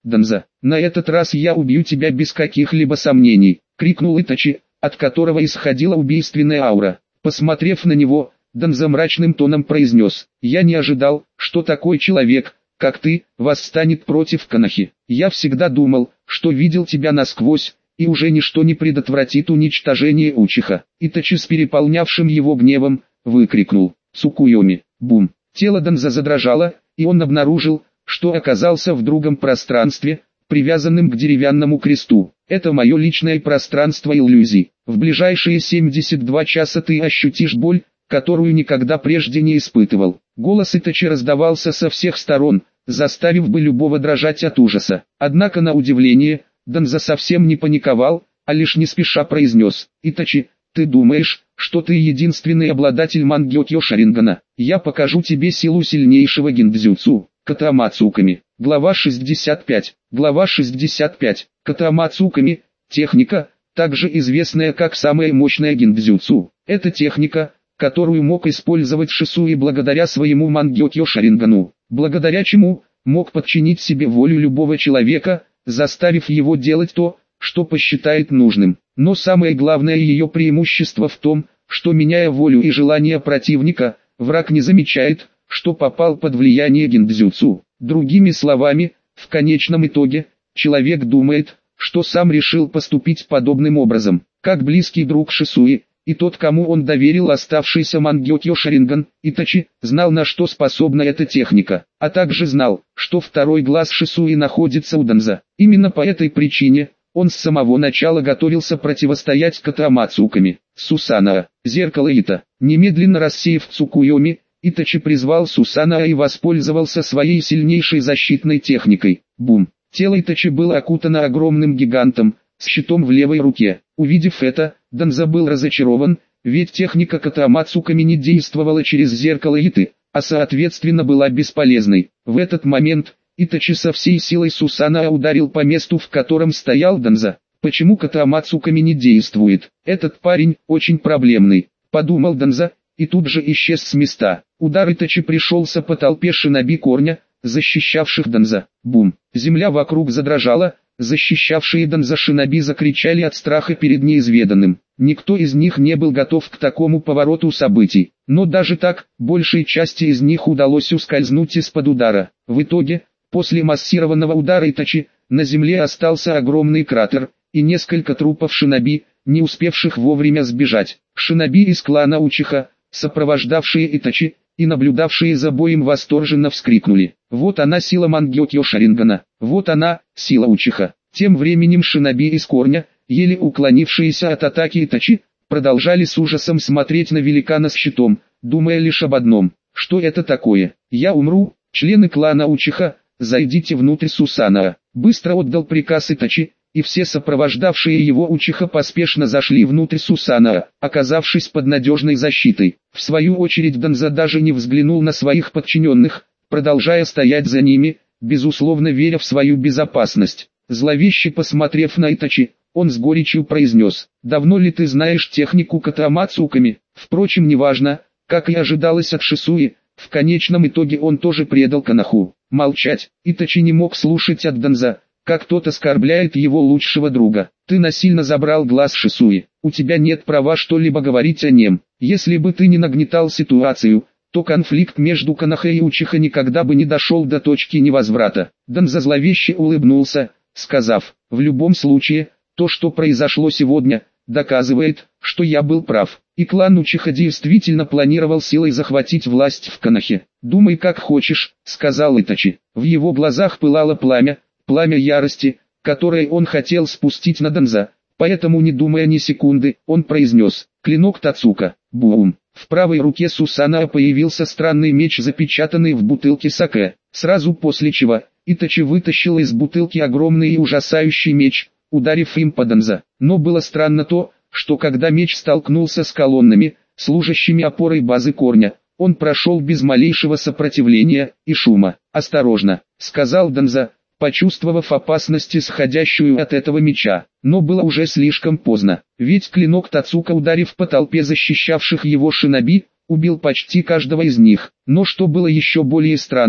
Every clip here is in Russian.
Данза. На этот раз я убью тебя без каких-либо сомнений, крикнул Итачи, от которого исходила убийственная аура. Посмотрев на него, Данза мрачным тоном произнес: «Я не ожидал, что такой человек, как ты, восстанет против Конохи. Я всегда думал, что видел тебя насквозь, и уже ничто не предотвратит уничтожение Учиха». Итачи с переполнявшим его гневом выкрикнул: «Цукуйоми!» Бум! Тело Данза задрожало, и он обнаружил, что оказался в другом пространстве, привязанным к деревянному кресту. «Это мое личное пространство иллюзий. В ближайшие 72 часа ты ощутишь боль, которую никогда прежде не испытывал». Голос Итачи раздавался со всех сторон, заставив бы любого дрожать от ужаса. Однако на удивление, Данза совсем не паниковал, а лишь не спеша произнес: «Итачи, ты думаешь, что ты единственный обладатель Мангёкё Шарингана? Я покажу тебе силу сильнейшего гиндзюцу, катамацуками». Глава 65. Глава 65. Катамацуками – техника, также известная как самая мощная гиндзюцу. Это техника, которую мог использовать Шисуи благодаря своему Мангёкё Шарингану, благодаря чему мог подчинить себе волю любого человека, заставив его делать то, что посчитает нужным. Но самое главное ее преимущество в том, что, меняя волю и желания противника, враг не замечает, что попал под влияние гиндзюцу. Другими словами, в конечном итоге, человек думает, что сам решил поступить подобным образом. Как близкий друг Шисуи, и тот, кому он доверил оставшийся Мангёкё Шаринган, Итачи, знал, на что способна эта техника, а также знал, что второй глаз Шисуи находится у Данза. Именно по этой причине он с самого начала готовился противостоять катамацуками. Сусанаа, зеркало Ита. Немедленно рассеяв Цукуйоми, Итачи призвал Сусанаа и воспользовался своей сильнейшей защитной техникой. Бум! Тело Итачи было окутано огромным гигантом, с щитом в левой руке. Увидев это, Данза был разочарован, ведь техника катамацуками не действовала через зеркало Иты, а соответственно была бесполезной. В этот момент Итачи со всей силой Сусанаа ударил по месту, в котором стоял Данза. «Почему катамацуками не действует? Этот парень очень проблемный», — подумал Данза, и тут же исчез с места. Удар Итачи пришелся по толпе шиноби корня, защищавших Данза. Бум! Земля вокруг задрожала, защищавшие Данза шиноби закричали от страха перед неизведанным. Никто из них не был готов к такому повороту событий, но даже так, большей части из них удалось ускользнуть из-под удара. В итоге, после массированного удара Итачи, на земле остался огромный кратер, и несколько трупов шиноби, не успевших вовремя сбежать. Шиноби из клана Учиха, сопровождавшие Итачи, и наблюдавшие за боем, восторженно вскрикнули: «Вот она, сила Мангёкё Шарингана! Вот она, сила Учиха!» Тем временем шиноби из корня, еле уклонившиеся от атаки Итачи, продолжали с ужасом смотреть на великана с щитом, думая лишь об одном: что это такое? «Я умру, члены клана Учиха, зайдите внутрь Сусанаа!» Быстро отдал приказ Итачи, и все сопровождавшие его Учиха поспешно зашли внутрь Сусанаа, оказавшись под надежной защитой. В свою очередь Данза даже не взглянул на своих подчиненных, продолжая стоять за ними, безусловно веря в свою безопасность. Зловеще посмотрев на Итачи, он с горечью произнес: «Давно ли ты знаешь технику катамацуками?» Впрочем, неважно, как и ожидалось от Шисуи, в конечном итоге он тоже предал Коноху. Молчать. Итачи не мог слушать от Данза, как тот оскорбляет его лучшего друга. «Ты насильно забрал глаз Шисуи, у тебя нет права что-либо говорить о нем. Если бы ты не нагнетал ситуацию, то конфликт между Конохой и Учиха никогда бы не дошел до точки невозврата». Данза зловеще улыбнулся, сказав: «В любом случае, то, что произошло сегодня, доказывает, что я был прав, и клан Учиха действительно планировал силой захватить власть в Конохе». «Думай как хочешь», — сказал Итачи. В его глазах пылало пламя ярости, которое он хотел спустить на Данза, поэтому, не думая ни секунды, он произнес: «Клинок Тацука». Бум! В правой руке Сусанаа появился странный меч, запечатанный в бутылке саке, сразу после чего Итачи вытащил из бутылки огромный и ужасающий меч, ударив им по Данза. Но было странно то, что когда меч столкнулся с колоннами, служащими опорой базы корня, он прошел без малейшего сопротивления и шума. «Осторожно», — сказал Данза, почувствовав опасность, исходящую от этого меча. Но было уже слишком поздно, ведь клинок Тацука, ударив по толпе защищавших его шиноби, убил почти каждого из них. Но что было еще более странным,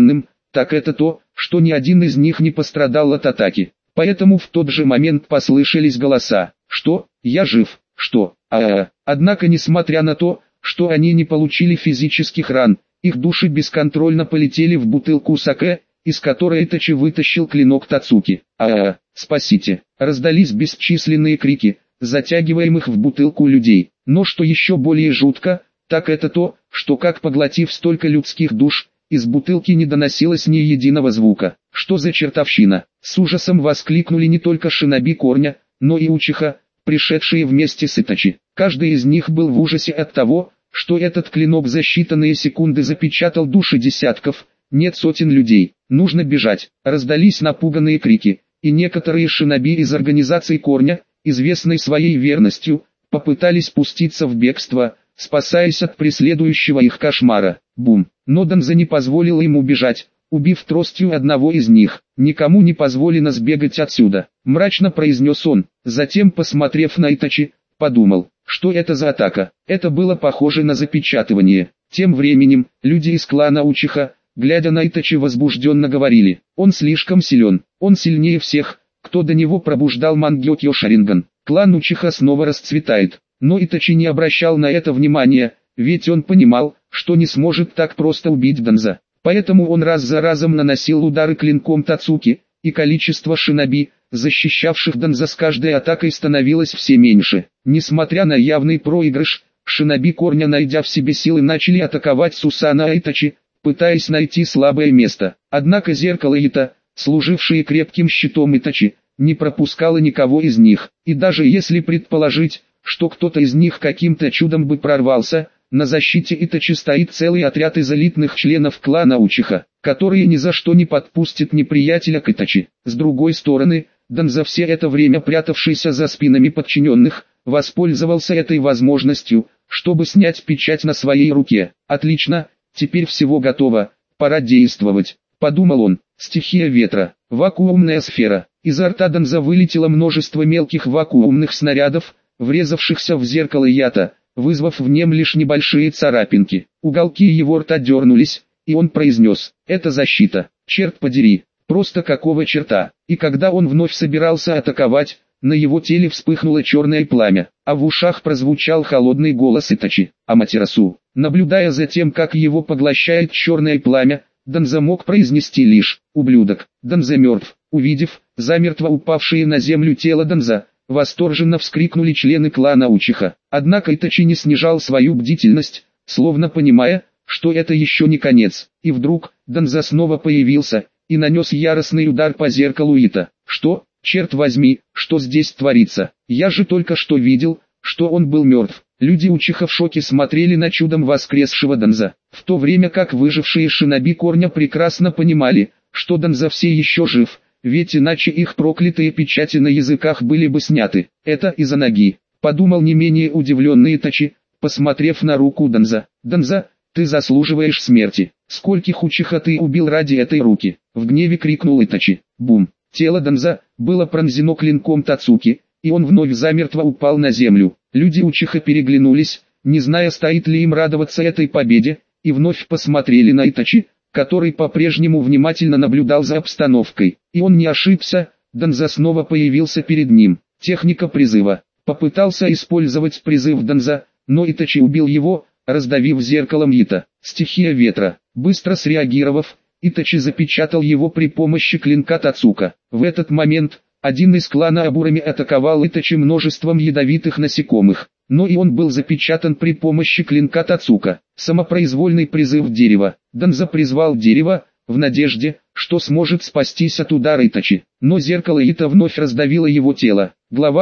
так это то, что ни один из них не пострадал от атаки. Поэтому в тот же момент послышались голоса: «Что? Я жив? Что? Однако, несмотря на то, что они не получили физических ран, их души бесконтрольно полетели в бутылку саке, из которой Итачи вытащил клинок Тацуки. Спасите!» Раздались бесчисленные крики, затягиваемых в бутылку людей. Но что еще более жутко, так это то, что как поглотив столько людских душ, из бутылки не доносилось ни единого звука. «Что за чертовщина?» С ужасом воскликнули не только шиноби Корня, но и Учиха, пришедшие вместе с Итачи. Каждый из них был в ужасе от того, что этот клинок за считанные секунды запечатал души десятков, нет, сотен людей. «Нужно бежать!» Раздались напуганные крики, и некоторые шиноби из организации Корня, известной своей верностью, попытались спуститься в бегство, спасаясь от преследующего их кошмара. Бум! Но Данза не позволил им убежать, убив тростью одного из них. «Никому не позволено сбегать отсюда», — мрачно произнес он. Затем, посмотрев на Итачи, подумал, что это за атака. Это было похоже на запечатывание. Тем временем, люди из клана Учиха, глядя на Итачи, возбужденно говорили: «Он слишком силен, он сильнее всех, кто до него пробуждал Мангёкьё Шаринган». Клан Учиха снова расцветает, но Итачи не обращал на это внимания, ведь он понимал, что не сможет так просто убить Данза. Поэтому он раз за разом наносил удары клинком Тацуки, и количество шиноби, защищавших Данза с каждой атакой, становилось все меньше. Несмотря на явный проигрыш, шиноби Корня, найдя в себе силы, начали атаковать Сусана и Итачи, пытаясь найти слабое место. Однако зеркало Ита, служившее крепким щитом Итачи, не пропускало никого из них. И даже если предположить, что кто-то из них каким-то чудом бы прорвался, на защите Итачи стоит целый отряд из элитных членов клана Учиха, которые ни за что не подпустят неприятеля к Итачи. С другой стороны, Данза, все это время прятавшийся за спинами подчиненных, воспользовался этой возможностью, чтобы снять печать на своей руке. «Отлично, теперь всего готово, пора действовать», — подумал он. Стихия ветра, вакуумная сфера. Изо рта Данза вылетело множество мелких вакуумных снарядов, врезавшихся в зеркало Ята, вызвав в нем лишь небольшие царапинки. Уголки его рта дернулись, и он произнес: «Это защита, черт подери, просто какого черта?» И когда он вновь собирался атаковать, на его теле вспыхнуло черное пламя, а в ушах прозвучал холодный голос Итачи: «Аматерасу». Наблюдая за тем, как его поглощает черное пламя, Данза мог произнести лишь: «Ублюдок». Данза мертв. Увидев замертво упавшее на землю тело Данза, восторженно вскрикнули члены клана Учиха. Однако Итачи не снижал свою бдительность, словно понимая, что это еще не конец. И вдруг, Данза снова появился, и нанес яростный удар по зеркалу Ита. «Что, черт возьми, что здесь творится? Я же только что видел, что он был мертв». Люди Учиха в шоке смотрели на чудом воскресшего Данза, в то время как выжившие шиноби Корня прекрасно понимали, что Данза все еще жив, ведь иначе их проклятые печати на языках были бы сняты. «Это из-за ноги», — подумал не менее удивленный Итачи, посмотрев на руку Данза. «Данза, ты заслуживаешь смерти. Скольких Учиха ты убил ради этой руки?» — в гневе крикнул Итачи. Бум! Тело Данза было пронзено клинком Тацуки, и он вновь замертво упал на землю. Люди Учиха переглянулись, не зная, стоит ли им радоваться этой победе, и вновь посмотрели на Итачи, который по-прежнему внимательно наблюдал за обстановкой. И он не ошибся, Данза снова появился перед ним. Техника призыва. Попытался использовать призыв Данза, но Итачи убил его, раздавив зеркалом Ита. Стихия ветра. Быстро среагировав, Итачи запечатал его при помощи клинка Тацука. В этот момент один из клана Абурами атаковал Итачи множеством ядовитых насекомых, но и он был запечатан при помощи клинка Тацука. Самопроизвольный призыв дерева. Данза призвал дерево, в надежде, что сможет спастись от удара Итачи, но зеркало Ита вновь раздавило его тело. Глава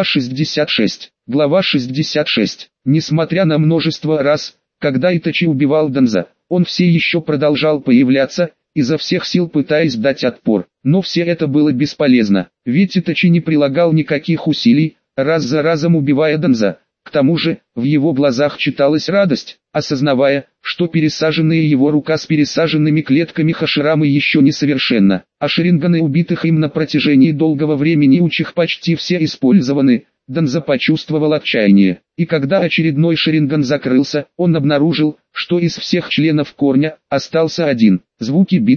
66. Глава 66. Несмотря на множество раз, когда Итачи убивал Данза, он все еще продолжал появляться, изо всех сил пытаясь дать отпор. Но все это было бесполезно, ведь Итачи не прилагал никаких усилий, раз за разом убивая Данза. К тому же, в его глазах читалась радость, осознавая, что пересаженная его рука с пересаженными клетками Хаширамы еще не совершенна, а шаринганы убитых им на протяжении долгого времени Учих почти все использованы. Данза почувствовал отчаяние, и когда очередной шаринган закрылся, он обнаружил, что из всех членов Корня остался один. Звуки битвы,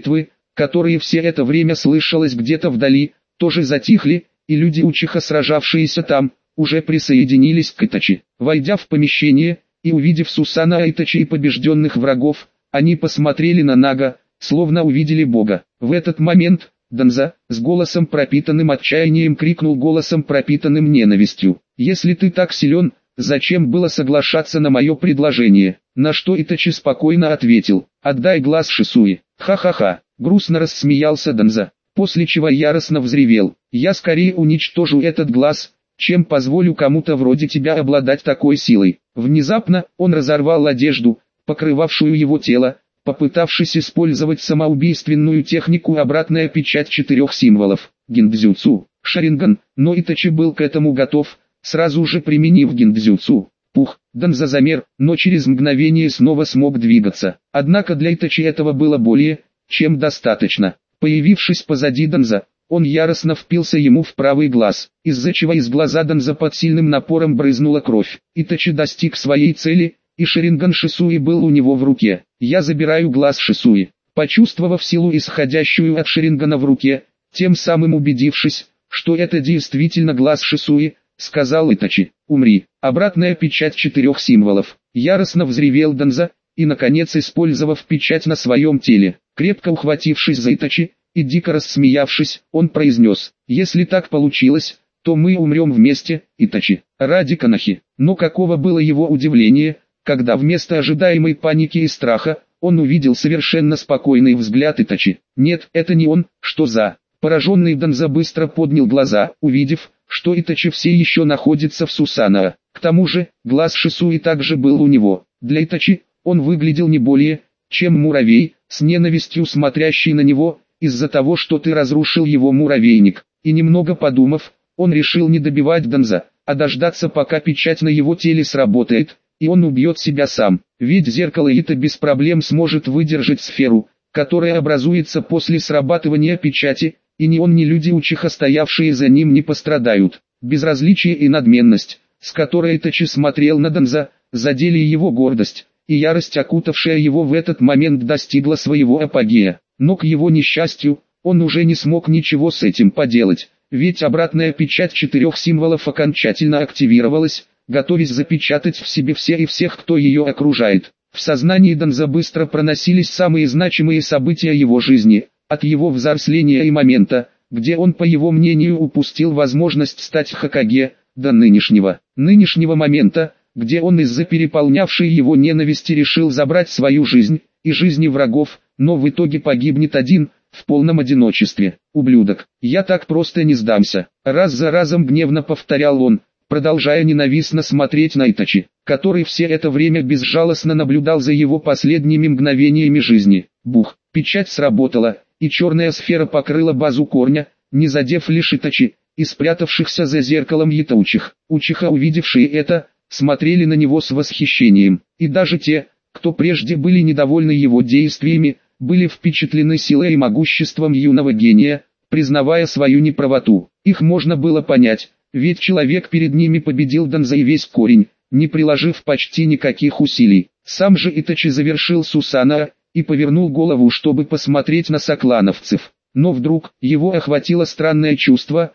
которые все это время слышалось где-то вдали, тоже затихли, и люди Учиха, сражавшиеся там, уже присоединились к Итачи. Войдя в помещение, и увидев Сусана Итачи и побежденных врагов, они посмотрели на Нага, словно увидели Бога. В этот момент Данза, с голосом пропитанным отчаянием, крикнул голосом пропитанным ненавистью: «Если ты так силен, зачем было соглашаться на мое предложение?» На что Итачи спокойно ответил: «Отдай глаз Шисуи». «Ха-ха-ха», грустно рассмеялся Данза, после чего яростно взревел: «Я скорее уничтожу этот глаз, чем позволю кому-то вроде тебя обладать такой силой». Внезапно он разорвал одежду, покрывавшую его тело, попытавшись использовать самоубийственную технику «Обратная печать четырех символов» гиндзюцу, Шаринган, но Итачи был к этому готов, сразу же применив гиндзюцу. Данза замер, но через мгновение снова смог двигаться. Однако для Итачи этого было более чем достаточно. Появившись позади Данза, он яростно впился ему в правый глаз, из-за чего из глаза Данза под сильным напором брызнула кровь. Итачи достиг своей цели, и Шаринган Шисуи был у него в руке. «Я забираю глаз Шисуи». Почувствовав силу, исходящую от Шарингана в руке, тем самым убедившись, что это действительно глаз Шисуи, сказал Итачи: «Умри». Обратная печать четырех символов. Яростно взревел Данза, и наконец, использовав печать на своем теле, крепко ухватившись за Итачи и дико рассмеявшись, он произнес: «Если так получилось, то мы умрем вместе, Итачи, ради Канахи». Но каково было его удивление, когда вместо ожидаемой паники и страха, он увидел совершенно спокойный взгляд Итачи. «Нет, это не он, что за...» Пораженный Данза быстро поднял глаза, увидев, что Итачи все еще находится в Сусанаа. К тому же, глаз Шисуи также был у него. Для Итачи он выглядел не более, чем муравей, с ненавистью смотрящий на него, из-за того, что ты разрушил его муравейник. И немного подумав, он решил не добивать Данза, а дождаться, пока печать на его теле сработает, и он убьет себя сам. Ведь зеркало Ита без проблем сможет выдержать сферу, которая образуется после срабатывания печати, и ни он, ни люди Учиха, стоявшие за ним, не пострадают. Безразличие и надменность, с которой Итачи смотрел на Данза, задели его гордость, и ярость, окутавшая его в этот момент, достигла своего апогея. Но к его несчастью, он уже не смог ничего с этим поделать, ведь обратная печать четырех символов окончательно активировалась, готовясь запечатать в себе все и всех, кто ее окружает. В сознании Данза быстро проносились самые значимые события его жизни, от его взросления и момента, где он, по его мнению, упустил возможность стать Хокаге, до нынешнего момента, где он из-за переполнявшей его ненависти решил забрать свою жизнь и жизни врагов, но в итоге погибнет один, в полном одиночестве. «Ублюдок, я так просто не сдамся», раз за разом гневно повторял он, продолжая ненавистно смотреть на Итачи, который все это время безжалостно наблюдал за его последними мгновениями жизни. Бух, печать сработала, и черная сфера покрыла базу корня, не задев лишь Итачи, и спрятавшихся за зеркалом Ятаучих. Учиха, увидевшие это, смотрели на него с восхищением, и даже те, кто прежде были недовольны его действиями, были впечатлены силой и могуществом юного гения, признавая свою неправоту. Их можно было понять, ведь человек перед ними победил Данза и весь корень, не приложив почти никаких усилий. Сам же Итачи завершил Сусанаа и повернул голову, чтобы посмотреть на соклановцев. Но вдруг его охватило странное чувство,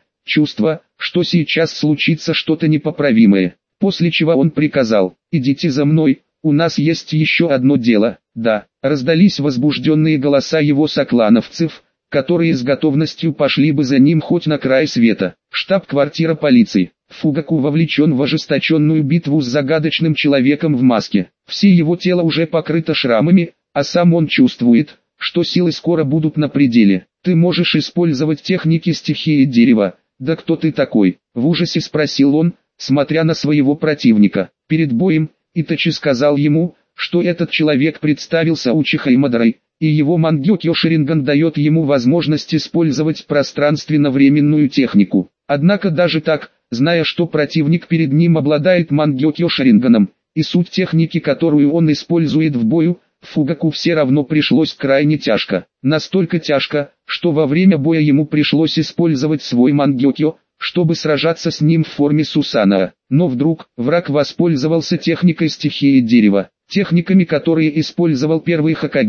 что сейчас случится что-то непоправимое. После чего он приказал: «Идите за мной, у нас есть еще одно дело». Да, раздались возбужденные голоса его соклановцев, которые с готовностью пошли бы за ним хоть на край света. Штаб-квартира полиции. Фугаку вовлечен в ожесточенную битву с загадочным человеком в маске. Все его тело уже покрыто шрамами, а сам он чувствует, что силы скоро будут на пределе. «Ты можешь использовать техники стихии дерева. Да кто ты такой?» — в ужасе спросил он, смотря на своего противника. Перед боем Итачи сказал ему, что этот человек представился Учиха и Мадарой, и его Мангёкё Шаринган дает ему возможность использовать пространственно-временную технику. Однако даже так, зная, что противник перед ним обладает Мангёкё Шаринганом, и суть техники, которую он использует в бою, Фугаку все равно пришлось крайне тяжко. Настолько тяжко, что во время боя ему пришлось использовать свой Мангёкё, чтобы сражаться с ним в форме Сусанаа. Но вдруг, враг воспользовался техникой стихии дерева. Техниками, которые использовал первый Хокаге,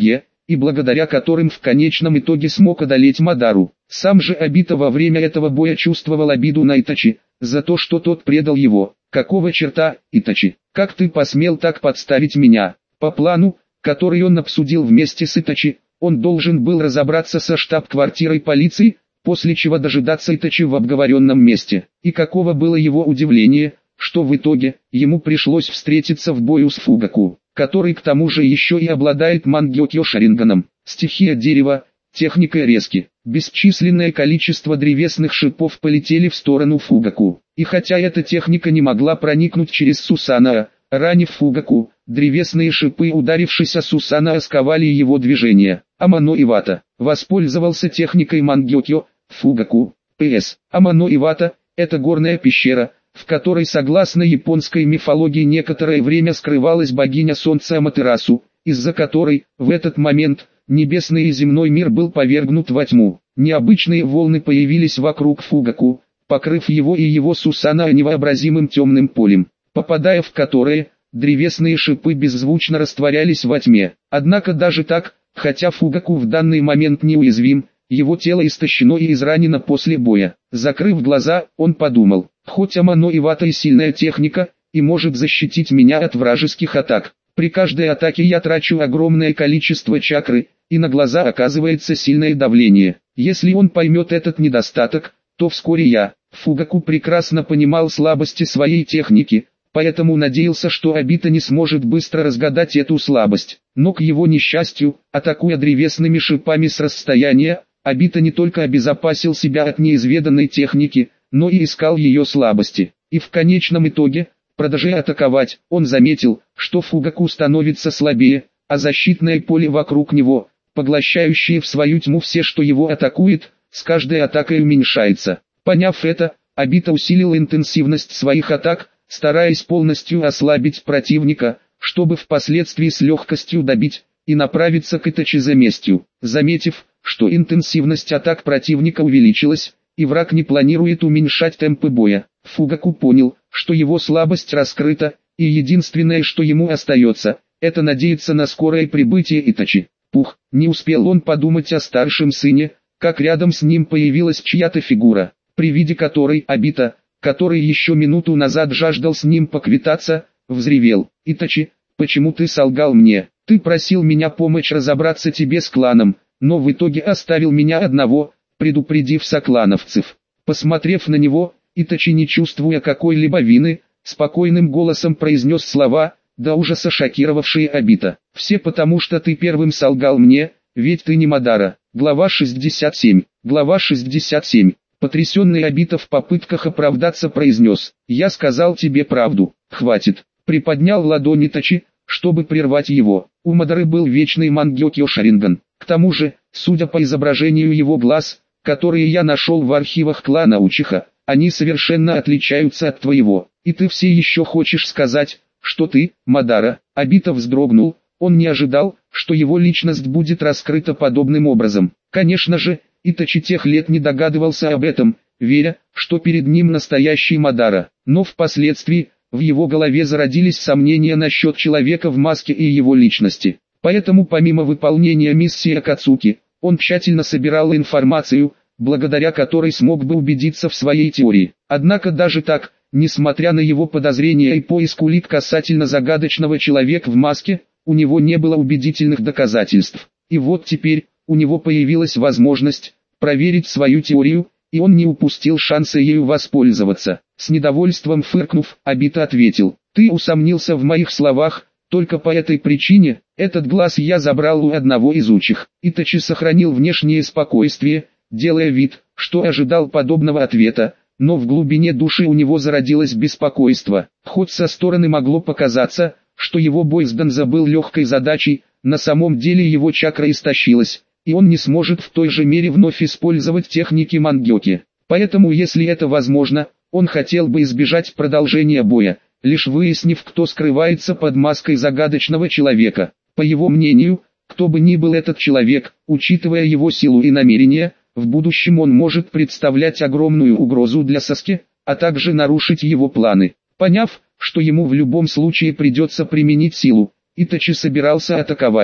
и благодаря которым в конечном итоге смог одолеть Мадару. Сам же Обита во время этого боя чувствовал обиду на Итачи, за то, что тот предал его. «Какого черта, Итачи? Как ты посмел так подставить меня?» По плану, который он обсудил вместе с Итачи, он должен был разобраться со штаб-квартирой полиции, после чего дожидаться Итачи в обговоренном месте. И каково было его удивление, что в итоге ему пришлось встретиться в бою с Фугаку, который к тому же еще и обладает Мангёкё Шаринганом. Стихия дерева, техника резки. Бесчисленное количество древесных шипов полетели в сторону Фугаку. И хотя эта техника не могла проникнуть через Сусанаа, ранив Фугаку, древесные шипы, ударившись о Сусанаа, сковали его движение. Амано Ивата воспользовался техникой Мангёкё, Фугаку. П.С. Амано Ивата – это горная пещера, в которой, согласно японской мифологии, некоторое время скрывалась богиня солнца Аматерасу, из-за которой, в этот момент, небесный и земной мир был повергнут во тьму. Необычные волны появились вокруг Фугаку, покрыв его и его Сусанаа невообразимым темным полем, попадая в которое, древесные шипы беззвучно растворялись во тьме. Однако даже так, хотя Фугаку в данный момент неуязвим, его тело истощено и изранено после боя. Закрыв глаза, он подумал, хоть Амано Ивата и сильная техника, и может защитить меня от вражеских атак. При каждой атаке я трачу огромное количество чакры, и на глаза оказывается сильное давление. Если он поймет этот недостаток, то вскоре я. Фугаку прекрасно понимал слабости своей техники, поэтому надеялся, что Обита не сможет быстро разгадать эту слабость. Но к его несчастью, атакуя древесными шипами с расстояния, Обита не только обезопасил себя от неизведанной техники, но и искал ее слабости. И в конечном итоге, продолжая атаковать, он заметил, что Фугаку становится слабее, а защитное поле вокруг него, поглощающее в свою тьму все, что его атакует, с каждой атакой уменьшается. Поняв это, Обита усилил интенсивность своих атак, стараясь полностью ослабить противника, чтобы впоследствии с легкостью добить и направиться к Итачи за местью. Заметив, что интенсивность атак противника увеличилась, и враг не планирует уменьшать темпы боя, Фугаку понял, что его слабость раскрыта, и единственное, что ему остается, это надеяться на скорое прибытие Итачи. Не успел он подумать о старшем сыне, как рядом с ним появилась чья-то фигура, при виде которой Обита, который еще минуту назад жаждал с ним поквитаться, взревел: «Итачи, почему ты солгал мне? Ты просил меня помочь разобраться тебе с кланом, но в итоге оставил меня одного, предупредив соклановцев». Посмотрев на него, Итачи, не чувствуя какой-либо вины, спокойным голосом произнес слова, до ужаса шокировавшие Обита. «Все потому, что ты первым солгал мне, ведь ты не Мадара». Глава 67. Глава 67. Потрясенный Обита в попытках оправдаться произнес: «Я сказал тебе правду, хватит». Приподнял ладони Итачи, чтобы прервать его. У Мадары был вечный Мангёкё Шаринган. К тому же, судя по изображению его глаз, которые я нашел в архивах клана Учиха, они совершенно отличаются от твоего. И ты все еще хочешь сказать, что ты, Мадара?» Обита вздрогнул, он не ожидал, что его личность будет раскрыта подобным образом. Конечно же, Итачи тех лет не догадывался об этом, веря, что перед ним настоящий Мадара. Но впоследствии, в его голове зародились сомнения насчет человека в маске и его личности. Поэтому помимо выполнения миссии Акацуки, он тщательно собирал информацию, благодаря которой смог бы убедиться в своей теории. Однако даже так, несмотря на его подозрения и поиск улик касательно загадочного человека в маске, у него не было убедительных доказательств. И вот теперь, у него появилась возможность проверить свою теорию, и он не упустил шанса ею воспользоваться. С недовольством фыркнув, Обита ответил: «Ты усомнился в моих словах, только по этой причине, этот глаз я забрал у одного из учих». Итачи сохранил внешнее спокойствие, делая вид, что ожидал подобного ответа, но в глубине души у него зародилось беспокойство. Хоть со стороны могло показаться, что его бой с Данзо был легкой задачей, на самом деле его чакра истощилась, и он не сможет в той же мере вновь использовать техники Мангёки. Поэтому, если это возможно, он хотел бы избежать продолжения боя, лишь выяснив, кто скрывается под маской загадочного человека. По его мнению, кто бы ни был этот человек, учитывая его силу и намерения, в будущем он может представлять огромную угрозу для Саске, а также нарушить его планы. Поняв, что ему в любом случае придется применить силу, Итачи собирался атаковать.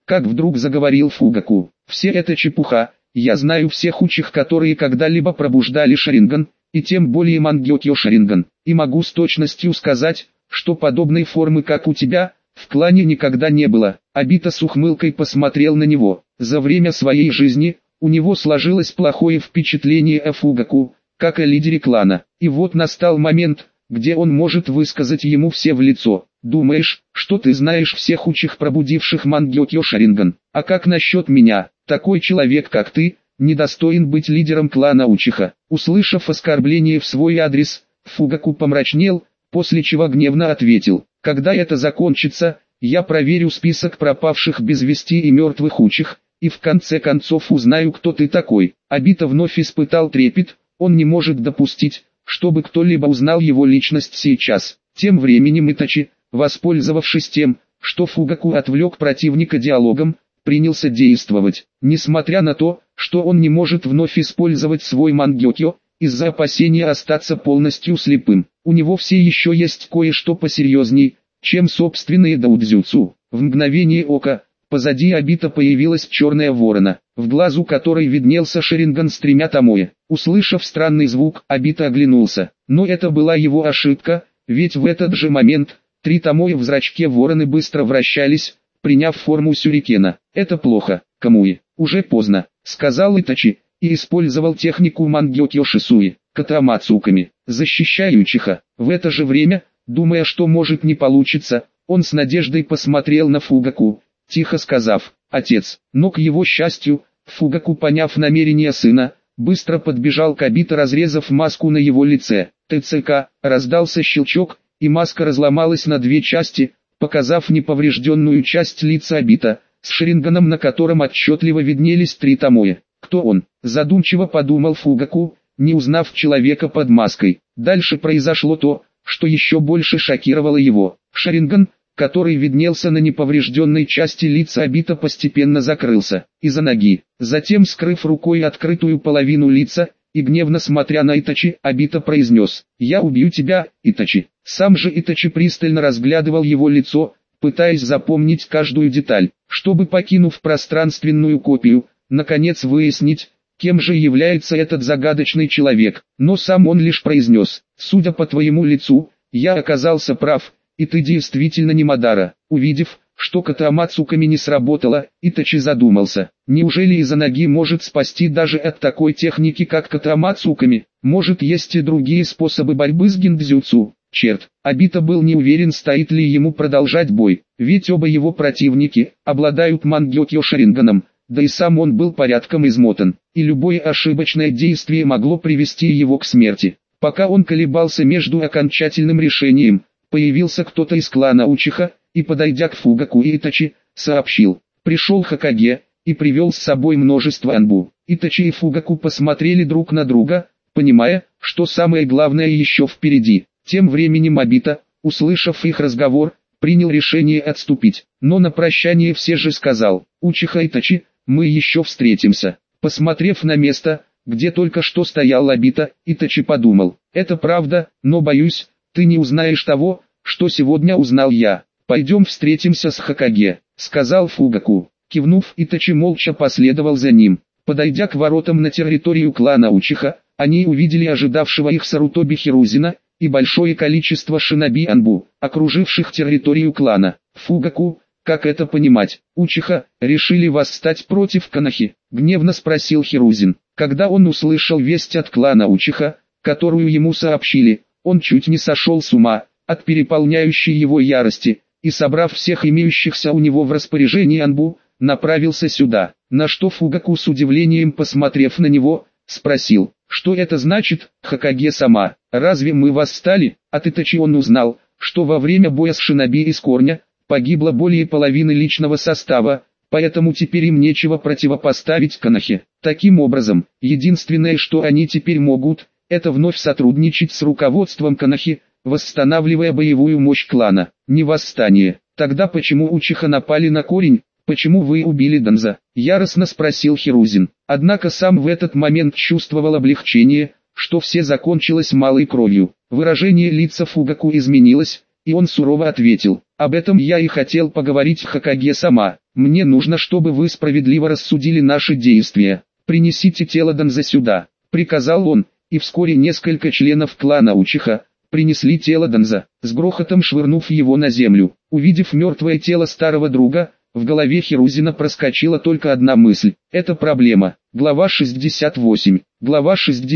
Как вдруг заговорил Фугаку. Все это чепуха, я знаю всех учих, которые когда-либо пробуждали Шаринган, и тем более Мангёкё Шаринган, и могу с точностью сказать, что подобной формы, как у тебя, в клане никогда не было. Обита с ухмылкой посмотрел на него. За время своей жизни, у него сложилось плохое впечатление о Фугаку, как о лидере клана. И вот настал момент, где он может высказать ему все в лицо. Думаешь, что ты знаешь всех учих, пробудивших Мангёкё Шаринган? А как насчет меня? Такой человек, как ты, недостоин быть лидером клана Учиха. Услышав оскорбление в свой адрес, Фугаку помрачнел, после чего гневно ответил: когда это закончится, я проверю список пропавших без вести и мертвых учих, и в конце концов узнаю, кто ты такой. Обита вновь испытал трепет, он не может допустить, чтобы кто-либо узнал его личность сейчас. Тем временем Итачи, воспользовавшись тем, что Фугаку отвлек противника диалогом, принялся действовать. Несмотря на то, что он не может вновь использовать свой Мангёкё, из-за опасения остаться полностью слепым, у него все еще есть кое-что посерьезней, чем собственные даудзюцу. В мгновение ока, позади Обита появилась черная ворона, в глазу которой виднелся Шаринган с 3 томоэ. Услышав странный звук, Обита оглянулся, но это была его ошибка, ведь в этот же момент 3 томоэ в зрачке вороны быстро вращались, приняв форму сюрикена. Это плохо, Камуи. Уже поздно, сказал Итачи, и использовал технику Мангёкё Шисуи, катамацуками, защищая Учиха. В это же время, думая, что может не получится, он с надеждой посмотрел на Фугаку, тихо сказав: «Отец». Но к его счастью, Фугаку, поняв намерение сына, быстро подбежал к Обито, разрезав маску на его лице. ТЦК, раздался щелчок, и маска разломалась на 2 части, показав неповрежденную часть лица Обита, с Шаринганом, на котором отчетливо виднелись 3 томоэ. «Кто он?» – задумчиво подумал Фугаку, не узнав человека под маской. Дальше произошло то, что еще больше шокировало его. Шаринган, который виднелся на неповрежденной части лица Обита, постепенно закрылся из-за ноги. Затем, скрыв рукой открытую половину лица, и гневно смотря на Итачи, Обита произнес: «Я убью тебя, Итачи». Сам же Итачи пристально разглядывал его лицо, пытаясь запомнить каждую деталь, чтобы, покинув пространственную копию, наконец выяснить, кем же является этот загадочный человек. Но сам он лишь произнес: «Судя по твоему лицу, я оказался прав, и ты действительно не Мадара». Увидев, что катамацуками не сработало, Итачи задумался. Неужели из-за ноги может спасти даже от такой техники, как катамацуками? Может, есть и другие способы борьбы с гиндзюцу? Черт, Обита был не уверен, стоит ли ему продолжать бой, ведь оба его противники обладают Мангёкё Шаринганом, да и сам он был порядком измотан, и любое ошибочное действие могло привести его к смерти. Пока он колебался между окончательным решением, появился кто-то из клана Учиха, и, подойдя к Фугаку и Итачи, сообщил: «Пришел Хокаге, и привел с собой множество анбу». Итачи и Фугаку посмотрели друг на друга, понимая, что самое главное еще впереди. Тем временем Обита, услышав их разговор, принял решение отступить, но на прощание все же сказал: «Учиха Итачи, мы еще встретимся». Посмотрев на место, где только что стоял Обита, Итачи подумал: «Это правда, но боюсь, ты не узнаешь того, что сегодня узнал я. Пойдем встретимся с Хокаге», — сказал Фугаку. Кивнув, Итачи молча последовал за ним. Подойдя к воротам на территорию клана Учиха, они увидели ожидавшего их Сарутоби Хирузина и большое количество шиноби анбу, окруживших территорию клана. «Фугаку, как это понимать? Учиха решили восстать против Канахи?» — гневно спросил Хирузин. Когда он услышал весть от клана Учиха, которую ему сообщили, он чуть не сошел с ума от переполняющей его ярости, и, собрав всех имеющихся у него в распоряжении анбу, направился сюда. На что Фугаку, с удивлением посмотрев на него, спросил: «Что это значит, Хокаге-сама? Разве мы восстали?» От Итачи он узнал, что во время боя с шиноби из Корня погибло более половины личного состава, поэтому теперь им нечего противопоставить Канахе. Таким образом, единственное, что они теперь могут, это вновь сотрудничать с руководством Канахи, восстанавливая боевую мощь клана. Не восстание. Тогда почему Учиха напали на Корень? «Почему вы убили Данза?» – яростно спросил Хирузин. Однако сам в этот момент чувствовал облегчение, что все закончилось малой кровью. Выражение лица Фугаку изменилось, и он сурово ответил: «Об этом я и хотел поговорить, Хокаге-сама. Мне нужно, чтобы вы справедливо рассудили наши действия. Принесите тело Данза сюда», — приказал он, и вскоре несколько членов клана Учиха принесли тело Данза, с грохотом швырнув его на землю. Увидев мертвое тело старого друга, в голове Хирузина проскочила только одна мысль – это проблема. Глава 68. Глава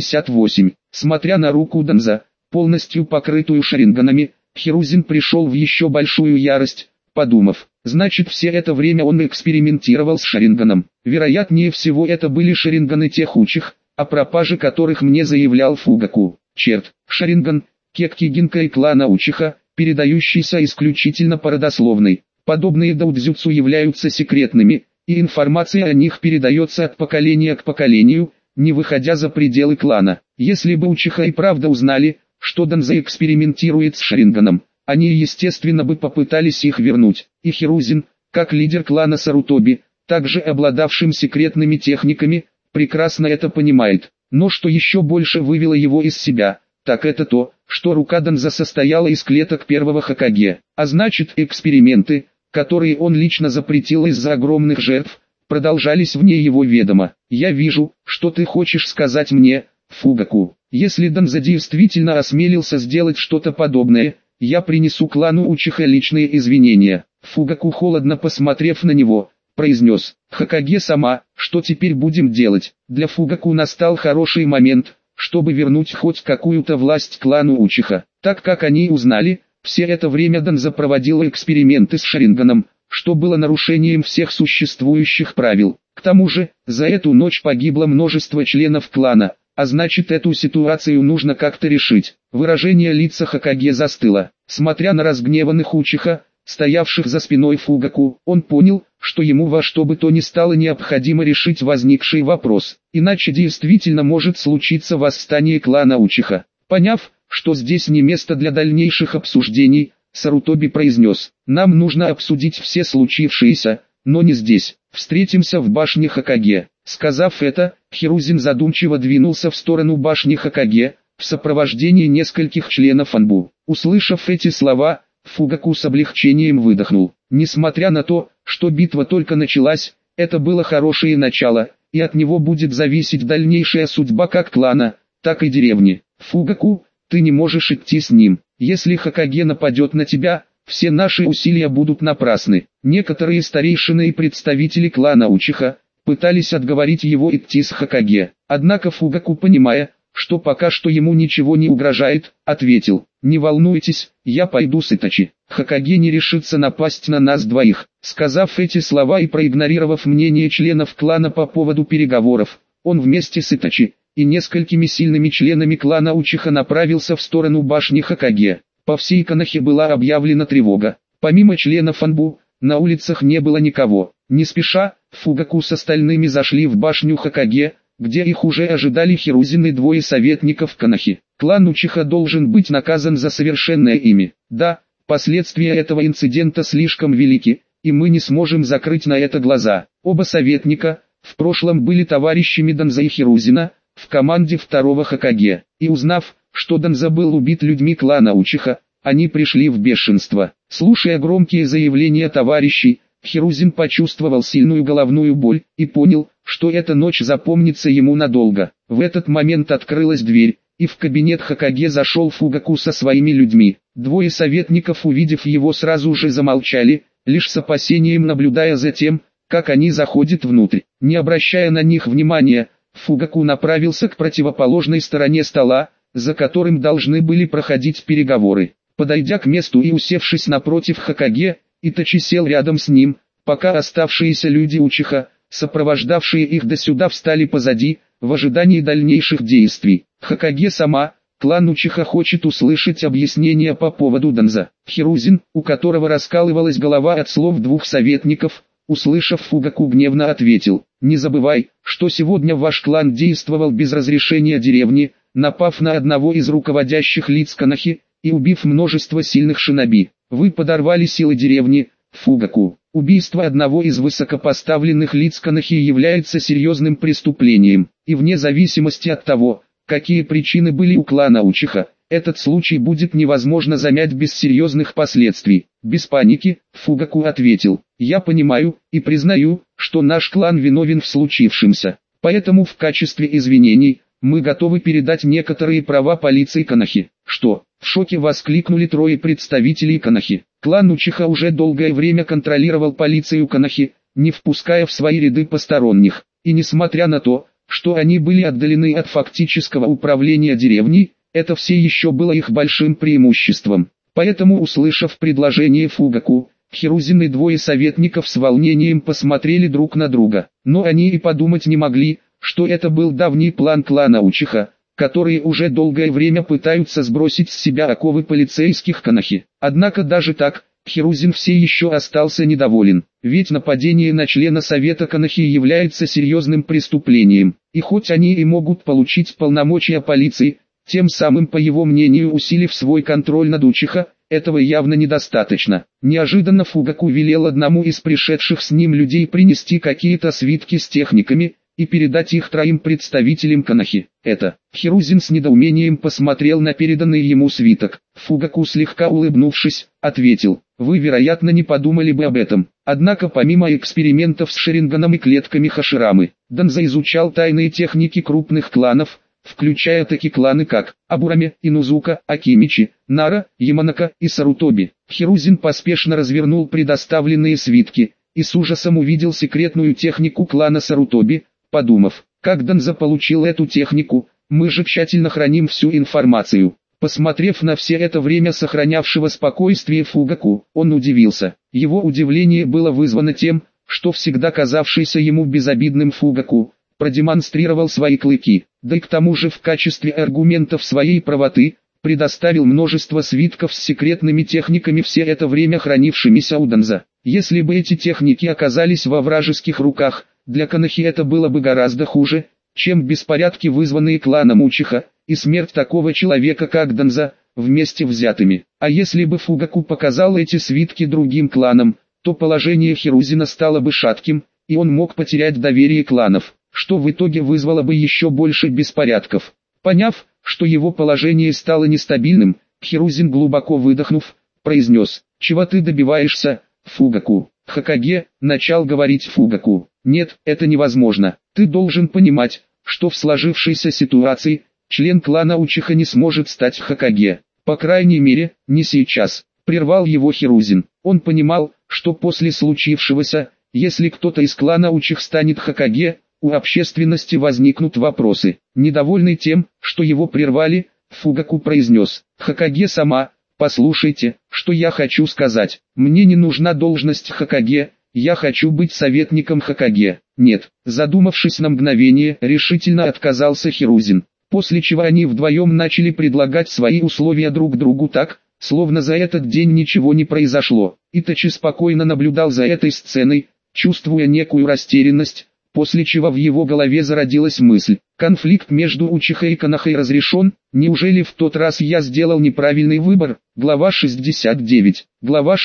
68. Смотря на руку Данза, полностью покрытую шаринганами, Хирузин пришел в еще большую ярость, подумав, значит все это время он экспериментировал с шаринганом. Вероятнее всего это были шаринганы тех Учих, о пропаже которых мне заявлял Фугаку. Черт, шаринган, кекки гинка клана Учиха, передающийся исключительно по родословной. Подобные даудзюцу являются секретными, и информация о них передается от поколения к поколению, не выходя за пределы клана. Если бы Учиха и правда узнали, что Данза экспериментирует с шаринганом, они естественно бы попытались их вернуть. И Хирузин, как лидер клана Сарутоби, также обладавшим секретными техниками, прекрасно это понимает. Но что еще больше вывело его из себя, так это то, что рука Данза состояла из клеток первого Хокаге, а значит эксперименты, которые он лично запретил из-за огромных жертв, продолжались вне его ведома. «Я вижу, что ты хочешь сказать мне, Фугаку. Если Данза действительно осмелился сделать что-то подобное, я принесу клану Учиха личные извинения». Фугаку, холодно посмотрев на него, произнес: «Хокаге сама, что теперь будем делать?» Для Фугаку настал хороший момент, чтобы вернуть хоть какую-то власть клану Учиха, так как они узнали, все это время Данза проводил эксперименты с шаринганом, что было нарушением всех существующих правил. К тому же, за эту ночь погибло множество членов клана, а значит эту ситуацию нужно как-то решить. Выражение лица Хокаге застыло. Смотря на разгневанных Учиха, стоявших за спиной Фугаку, он понял, что ему во что бы то ни стало необходимо решить возникший вопрос, иначе действительно может случиться восстание клана Учиха. Поняв, что здесь не место для дальнейших обсуждений, Сарутоби произнес: «Нам нужно обсудить все случившееся, но не здесь. Встретимся в башне Хокаге». Сказав это, Хирузин задумчиво двинулся в сторону башни Хокаге, в сопровождении нескольких членов Анбу. Услышав эти слова, Фугаку с облегчением выдохнул. Несмотря на то, что битва только началась, это было хорошее начало, и от него будет зависеть дальнейшая судьба как клана, так и деревни. «Фугаку, ты не можешь идти с ним. Если Хокаге нападет на тебя, все наши усилия будут напрасны». Некоторые старейшины и представители клана Учиха пытались отговорить его идти с Хокаге. Однако Фугаку, понимая, что пока что ему ничего не угрожает, ответил: «Не волнуйтесь, я пойду с Итачи. Хокаге не решится напасть на нас двоих». Сказав эти слова и проигнорировав мнение членов клана по поводу переговоров, он вместе с Итачи и несколькими сильными членами клана Учиха направился в сторону башни Хокаге. По всей Конохе была объявлена тревога. Помимо членов Анбу, на улицах не было никого. Не спеша, Фугаку с остальными зашли в башню Хокаге, где их уже ожидали Хирузин и двое советников Конохи. Клан Учиха должен быть наказан за совершенное ими. Да, последствия этого инцидента слишком велики, и мы не сможем закрыть на это глаза. Оба советника в прошлом были товарищами Данза и Хирузина в команде второго Хокаге, и узнав, что Данза был убит людьми клана Учиха, они пришли в бешенство. Слушая громкие заявления товарищей, Хирузин почувствовал сильную головную боль и понял, что эта ночь запомнится ему надолго. В этот момент открылась дверь, и в кабинет Хокаге зашел Фугаку со своими людьми. Двое советников, увидев его, сразу же замолчали, лишь с опасением наблюдая за тем, как они заходят внутрь. Не обращая на них внимания, Фугаку направился к противоположной стороне стола, за которым должны были проходить переговоры. Подойдя к месту и усевшись напротив Хокаге, Итачи сел рядом с ним, пока оставшиеся люди Учиха, сопровождавшие их до сюда, встали позади, в ожидании дальнейших действий. Хокаге сама, клан Учиха хочет услышать объяснения по поводу Данза. Хирузин, у которого раскалывалась голова от слов двух советников, услышав Фугаку, гневно ответил: «Не забывай, что сегодня ваш клан действовал без разрешения деревни, напав на одного из руководящих лиц Конохи и убив множество сильных шиноби. Вы подорвали силы деревни, Фугаку. Убийство одного из высокопоставленных лиц Конохи является серьезным преступлением, и вне зависимости от того, какие причины были у клана Учиха, этот случай будет невозможно замять без серьезных последствий. Без паники, Фугаку ответил. Я понимаю и признаю, что наш клан виновен в случившемся. Поэтому в качестве извинений, мы готовы передать некоторые права полиции Конохи. Что? В шоке воскликнули трое представителей Конохи. Клан Учиха уже долгое время контролировал полицию Конохи, не впуская в свои ряды посторонних. И несмотря на то, что они были отдалены от фактического управления деревней, это все еще было их большим преимуществом. Поэтому, услышав предложение Фугаку, Хирузин и двое советников с волнением посмотрели друг на друга. Но они и подумать не могли, что это был давний план клана Учиха, которые уже долгое время пытаются сбросить с себя оковы полицейских Конохи. Однако даже так, Хирузин все еще остался недоволен, ведь нападение на члена Совета Конохи является серьезным преступлением, и хоть они и могут получить полномочия полиции, тем самым, по его мнению, усилив свой контроль над Учиха, этого явно недостаточно. Неожиданно Фугаку велел одному из пришедших с ним людей принести какие-то свитки с техниками, и передать их троим представителям Конохи. Это. Хирузин с недоумением посмотрел на переданный ему свиток. Фугаку, слегка улыбнувшись, ответил: вы, вероятно, не подумали бы об этом. Однако помимо экспериментов с Шаринганом и клетками Хаширамы, Данза изучал тайные техники крупных кланов, включая такие кланы как Абураме, Инузука, Акимичи, Нара, Яманака и Сарутоби. Хирузин поспешно развернул предоставленные свитки и с ужасом увидел секретную технику клана Сарутоби, подумав: как Данза получил эту технику, мы же тщательно храним всю информацию. Посмотрев на все это время сохранявшего спокойствие Фугаку, он удивился. Его удивление было вызвано тем, что всегда казавшийся ему безобидным Фугаку продемонстрировал свои клыки, да и к тому же в качестве аргументов своей правоты предоставил множество свитков с секретными техниками, все это время хранившимися у Данза. Если бы эти техники оказались во вражеских руках, для Конохи это было бы гораздо хуже, чем беспорядки, вызванные кланом Учиха, и смерть такого человека как Данза, вместе взятыми. А если бы Фугаку показал эти свитки другим кланам, то положение Хирузина стало бы шатким, и он мог потерять доверие кланов, что в итоге вызвало бы еще больше беспорядков. Поняв, что его положение стало нестабильным, Хирузин, глубоко выдохнув, произнес: «Чего ты добиваешься, Фугаку?» «Хокаге», — начал говорить Фугаку. «Нет, это невозможно. Ты должен понимать, что в сложившейся ситуации, член клана Учиха не сможет стать Хокаге. По крайней мере, не сейчас», — прервал его Хирузин. Он понимал, что после случившегося, если кто-то из клана Учих станет Хокаге, у общественности возникнут вопросы. Недовольный тем, что его прервали, Фугаку произнес: «Хокаге сама, послушайте, что я хочу сказать. Мне не нужна должность Хокаге, я хочу быть советником Хокаге». «Нет», задумавшись на мгновение, решительно отказался Хирузин. После чего они вдвоем начали предлагать свои условия друг другу так, словно за этот день ничего не произошло. Итачи спокойно наблюдал за этой сценой, чувствуя некую растерянность, после чего в его голове зародилась мысль: конфликт между Учиха и Конохой разрешен, неужели в тот раз я сделал неправильный выбор? Глава 69. Глава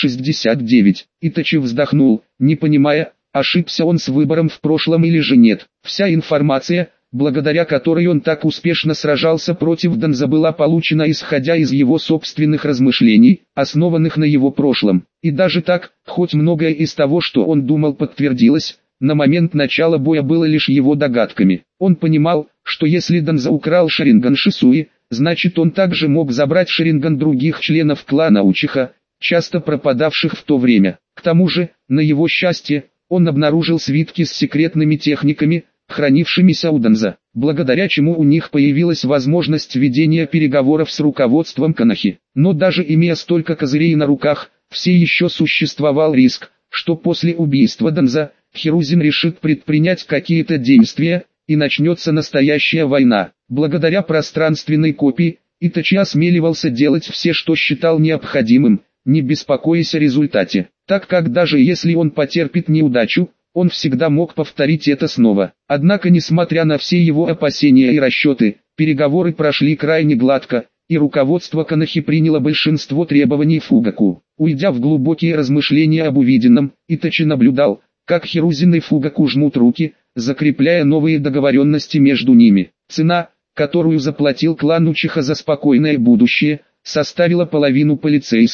69. Итачи вздохнул, не понимая, ошибся он с выбором в прошлом или же нет. Вся информация, благодаря которой он так успешно сражался против Данза, была получена исходя из его собственных размышлений, основанных на его прошлом. И даже так, хоть многое из того, что он думал, подтвердилось, на момент начала боя было лишь его догадками. Он понимал, что если Данза украл Шаринган Шисуи, значит он также мог забрать Шаринган других членов клана Учиха, часто пропадавших в то время. К тому же, на его счастье, он обнаружил свитки с секретными техниками, хранившимися у Данза, благодаря чему у них появилась возможность ведения переговоров с руководством Конохи. Но даже имея столько козырей на руках, все еще существовал риск, что после убийства Данза, Хирузин решит предпринять какие-то действия, и начнется настоящая война. Благодаря пространственной копии, Итачи осмеливался делать все, что считал необходимым, не беспокоясь о результате, так как даже если он потерпит неудачу, он всегда мог повторить это снова. Однако, несмотря на все его опасения и расчеты, переговоры прошли крайне гладко, и руководство Конохи приняло большинство требований Фугаку. Уйдя в глубокие размышления об увиденном, Итачи наблюдал, как Хирузин и Фугаку жмут руки, закрепляя новые договоренности между ними. Цена, которую заплатил клан Учиха за спокойное будущее, составила половину полицейских,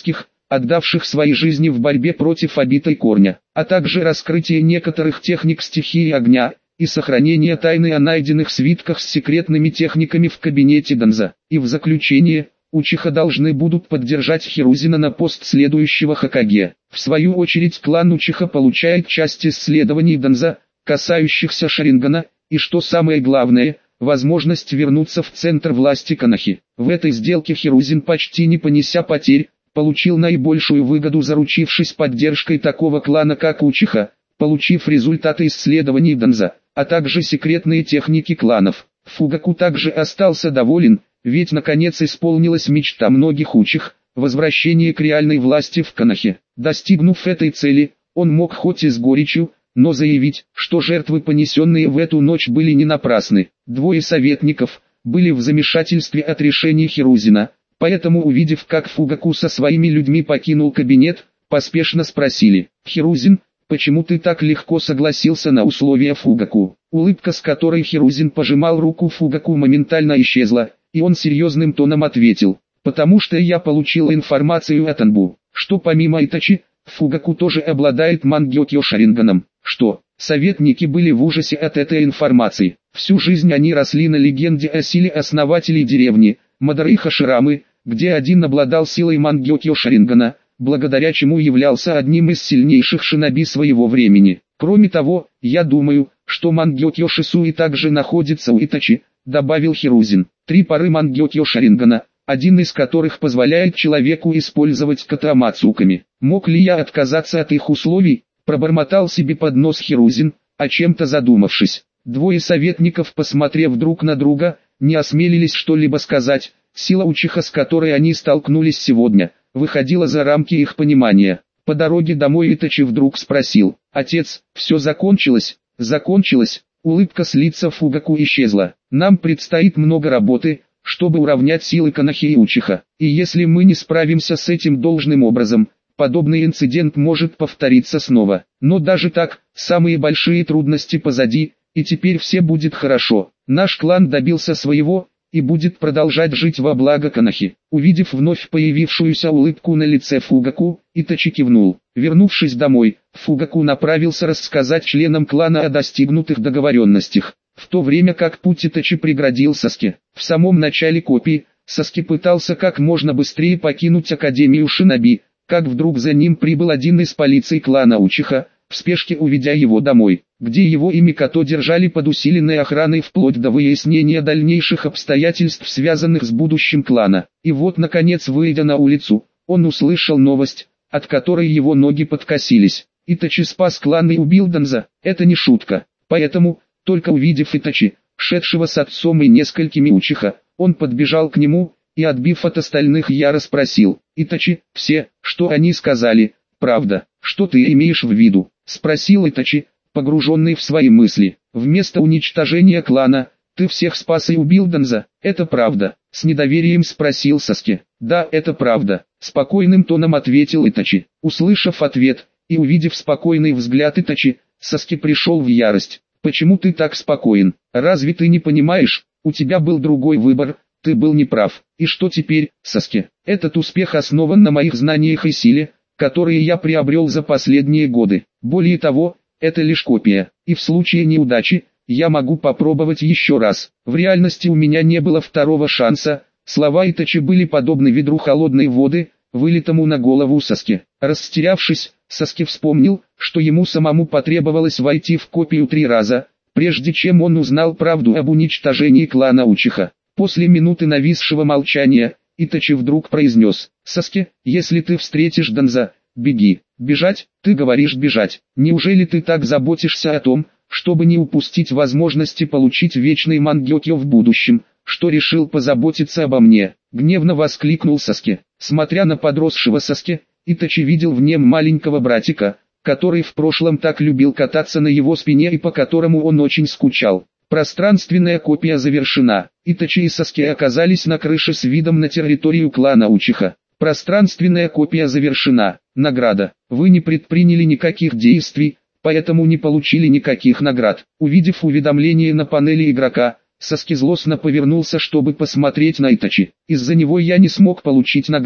отдавших свои жизни в борьбе против обитой корня, а также раскрытие некоторых техник стихии огня и сохранение тайны о найденных свитках с секретными техниками в кабинете Данза. И в заключение, Учиха должны будут поддержать Хирузина на пост следующего Хокаге. В свою очередь клан Учиха получает часть исследований Данза, касающихся Шарингана, и что самое главное, возможность вернуться в центр власти Конохи. В этой сделке Хирузин, почти не понеся потерь, получил наибольшую выгоду, заручившись поддержкой такого клана как Учиха, получив результаты исследований Данза, а также секретные техники кланов. Фугаку также остался доволен, ведь наконец исполнилась мечта многих Учих – возвращение к реальной власти в Конохе. Достигнув этой цели, он мог хоть и с горечью, но заявить, что жертвы, понесенные в эту ночь, были не напрасны. Двое советников были в замешательстве от решения Хирузина, поэтому, увидев, как Фугаку со своими людьми покинул кабинет, поспешно спросили: «Хирузин, почему ты так легко согласился на условия Фугаку?» Улыбка, с которой Хирузин пожимал руку Фугаку, моментально исчезла, и он серьезным тоном ответил: «Потому что я получил информацию от Анбу, что помимо Итачи, Фугаку тоже обладает Мангёкё Шаринганом». Что? Советники были в ужасе от этой информации. Всю жизнь они росли на легенде о силе основателей деревни Мадари Хаширамы, где один обладал силой Мангёкё Шарингана, благодаря чему являлся одним из сильнейших шиноби своего времени. Кроме того, я думаю, что Мангёкё Шисуи также находится у Итачи, добавил Хирузин. 3 пары Мангёкё Шарингана, один из которых позволяет человеку использовать ката Мацуками. Мог ли я отказаться от их условий? Пробормотал себе под нос Хирузин, о чем-то задумавшись. Двое советников, посмотрев друг на друга, не осмелились что-либо сказать. Сила Учиха, с которой они столкнулись сегодня, выходила за рамки их понимания. По дороге домой Итачи вдруг спросил: «Отец, все закончилось?» «Закончилось». Улыбка с лица Фугаку исчезла. «Нам предстоит много работы, чтобы уравнять силы Конохи и Учиха. И если мы не справимся с этим должным образом, подобный инцидент может повториться снова. Но даже так, самые большие трудности позади, и теперь все будет хорошо. Наш клан добился своего и будет продолжать жить во благо Конохи». Увидев вновь появившуюся улыбку на лице Фугаку, Итачи кивнул. Вернувшись домой, Фугаку направился рассказать членам клана о достигнутых договоренностях, в то время как путь Итачи преградил Саске. В самом начале копии, Саске пытался как можно быстрее покинуть Академию Шиноби, как вдруг за ним прибыл один из полиции клана Учиха, в спешке уведя его домой, где его и Микото держали под усиленной охраной вплоть до выяснения дальнейших обстоятельств, связанных с будущим клана. И вот, наконец, выйдя на улицу, он услышал новость, от которой его ноги подкосились. Итачи спас клан и убил Данза. Это не шутка. Поэтому, только увидев Итачи, шедшего с отцом и несколькими Учиха, он подбежал к нему и, отбив от остальных, яро спросил: «Итачи, все, что они сказали, правда? Что ты имеешь в виду?» — спросил Итачи, погруженный в свои мысли. «Вместо уничтожения клана, ты всех спас и убил Данза. Это правда?» — с недоверием спросил Саске. «Да, это правда», — спокойным тоном ответил Итачи. Услышав ответ и увидев спокойный взгляд Итачи, Саске пришел в ярость. «Почему ты так спокоен? Разве ты не понимаешь? У тебя был другой выбор, ты был неправ. И что теперь, Саске? Этот успех основан на моих знаниях и силе, которые я приобрел за последние годы. Более того, это лишь копия, и в случае неудачи, я могу попробовать еще раз. В реальности у меня не было второго шанса». Слова Итачи были подобны ведру холодной воды, вылитому на голову Саске. Растерявшись, Саске вспомнил, что ему самому потребовалось войти в копию 3 раза, прежде чем он узнал правду об уничтожении клана Учиха. После минуты нависшего молчания, Итачи вдруг произнес: «Саске, если ты встретишь Данза, беги». «Бежать? Ты говоришь бежать. Неужели ты так заботишься о том, чтобы не упустить возможности получить вечный Мангёкё в будущем, что решил позаботиться обо мне?» — гневно воскликнул Саске. Смотря на подросшего Саске, Итачи видел в нем маленького братика, который в прошлом так любил кататься на его спине и по которому он очень скучал. Пространственная копия завершена. Итачи и Саске оказались на крыше с видом на территорию клана Учиха. Пространственная копия завершена. Награда. Вы не предприняли никаких действий, поэтому не получили никаких наград. Увидев уведомление на панели игрока, Саске злостно повернулся, чтобы посмотреть на Итачи. «Из-за него я не смог получить награды.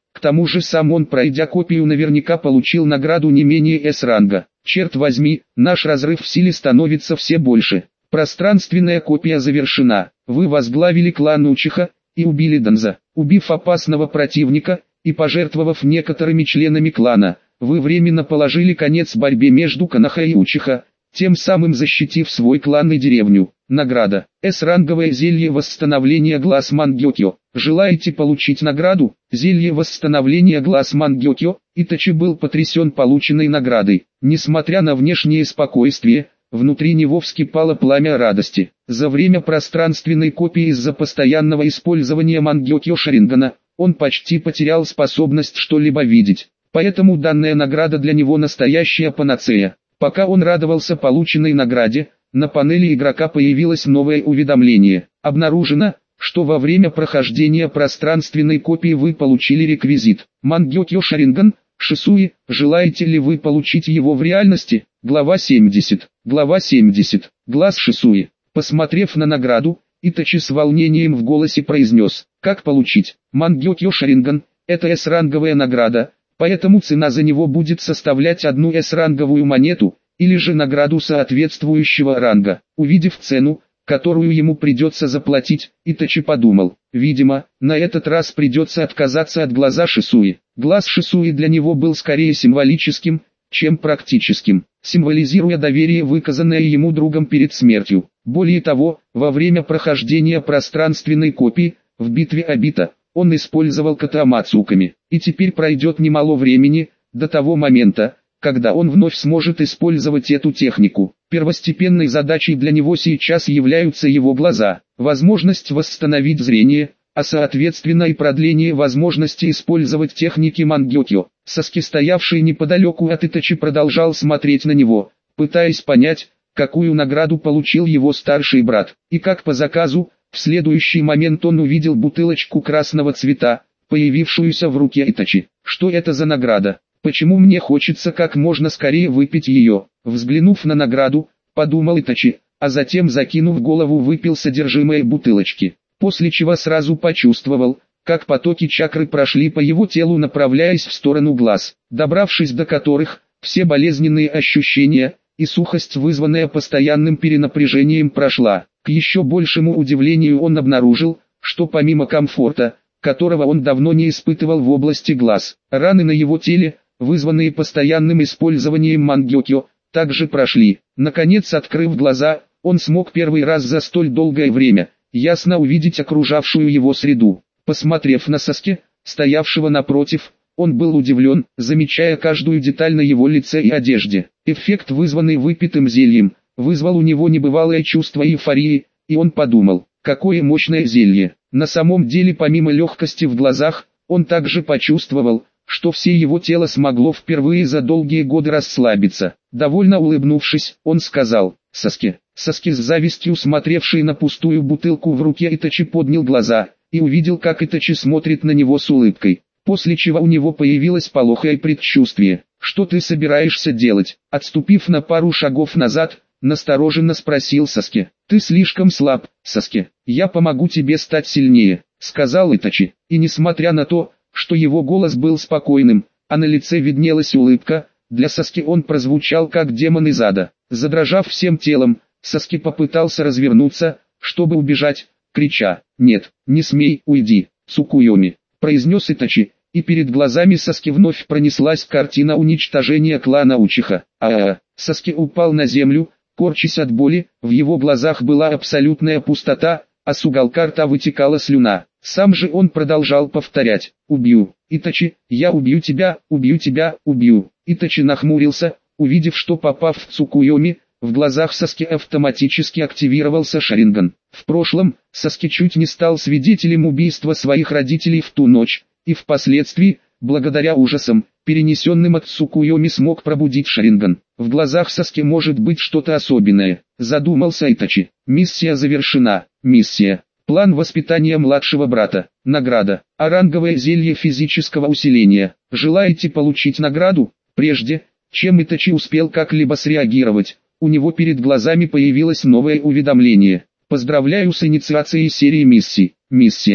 К тому же сам он, пройдя копию, наверняка получил награду не менее С-ранга. Черт возьми, наш разрыв в силе становится все больше. Пространственная копия завершена. Вы возглавили клан Учиха и убили Данза. Убив опасного противника и пожертвовав некоторыми членами клана, вы временно положили конец борьбе между Коноха и Учиха, тем самым защитив свой клан и деревню. Награда. С-ранговое зелье восстановления глаз Мангёкё. Желаете получить награду? Зелье восстановления глаз Мангёкё. Итачи был потрясен полученной наградой. Несмотря на внешнее спокойствие, внутри него вскипало пламя радости. За время пространственной копии из-за постоянного использования Мангёкё Шарингана, он почти потерял способность что-либо видеть. Поэтому данная награда для него настоящая панацея. Пока он радовался полученной награде, на панели игрока появилось новое уведомление. Обнаружено, что во время прохождения пространственной копии вы получили реквизит Мангёкё Шаринган, Шисуи. Желаете ли вы получить его в реальности? Глава 70. Глава 70. Глаз Шисуи. Посмотрев на награду, Итачи с волнением в голосе произнес: как получить Мангёкё Шаринган? Это С-ранговая награда, поэтому цена за него будет составлять одну С-ранговую монету, или же награду соответствующего ранга. Увидев цену, которую ему придется заплатить, Итачи подумал: видимо, на этот раз придется отказаться от глаза Шисуи. Глаз Шисуи для него был скорее символическим, чем практическим, символизируя доверие, выказанное ему другом перед смертью. Более того, во время прохождения пространственной копии, в битве Обита, он использовал ката Амацуками, и теперь пройдет немало времени, до того момента, когда он вновь сможет использовать эту технику. Первостепенной задачей для него сейчас являются его глаза, возможность восстановить зрение, а соответственно и продление возможности использовать техники Мангёкё. Саски, стоявший неподалеку от Итачи, продолжал смотреть на него, пытаясь понять, какую награду получил его старший брат. И как по заказу, в следующий момент он увидел бутылочку красного цвета, появившуюся в руке Итачи. Что это за награда? Почему мне хочется как можно скорее выпить ее? Взглянув на награду, подумал Итачи, а затем, закинув голову, выпил содержимое бутылочки. После чего сразу почувствовал, как потоки чакры прошли по его телу, направляясь в сторону глаз, добравшись до которых, все болезненные ощущения и сухость, вызванная постоянным перенапряжением, прошла. К еще большему удивлению он обнаружил, что помимо комфорта, которого он давно не испытывал в области глаз, раны на его теле, вызванные постоянным использованием Мангёкё, также прошли. Наконец, открыв глаза, он смог первый раз за столь долгое время ясно увидеть окружавшую его среду. Посмотрев на Саски, стоявшего напротив, он был удивлен, замечая каждую деталь на его лице и одежде. Эффект, вызванный выпитым зельем, вызвал у него небывалое чувство эйфории, и он подумал: какое мощное зелье. На самом деле, помимо легкости в глазах, он также почувствовал, что все его тело смогло впервые за долгие годы расслабиться. Довольно улыбнувшись, он сказал: Саски. Саски, с завистью смотревший на пустую бутылку в руке Итачи, поднял глаза и увидел, как Итачи смотрит на него с улыбкой, после чего у него появилось полохое предчувствие. Что ты собираешься делать? Отступив на пару шагов назад, настороженно спросил Саски. Ты слишком слаб, Саски. Я помогу тебе стать сильнее, сказал Итачи. И несмотря на то, что его голос был спокойным, а на лице виднелась улыбка, для Саски он прозвучал как демон из ада. Задрожав всем телом, Саски попытался развернуться, чтобы убежать, крича: «Нет, не смей, уйди, Цукуйоми», произнес Итачи, и перед глазами Саски вновь пронеслась картина уничтожения клана Учиха. Саски упал на землю, корчась от боли, в его глазах была абсолютная пустота, а с уголка рта вытекала слюна. Сам же он продолжал повторять: «Убью, Итачи, я убью тебя, убью тебя, убью». Итачи нахмурился, увидев, что, попав в Цукуйоми, в глазах Саски автоматически активировался Шаринган. В прошлом, Саски чуть не стал свидетелем убийства своих родителей в ту ночь, и впоследствии, благодаря ужасам, перенесенным от Цукуйоми, смог пробудить Шаринган. В глазах Саски может быть что-то особенное, задумался Итачи. Миссия завершена. Миссия. План воспитания младшего брата. Награда. Оранговое зелье физического усиления. Желаете получить награду? Прежде, чем Итачи успел как-либо среагировать, у него перед глазами появилось новое уведомление. Поздравляю с инициацией серии миссий. Миссия.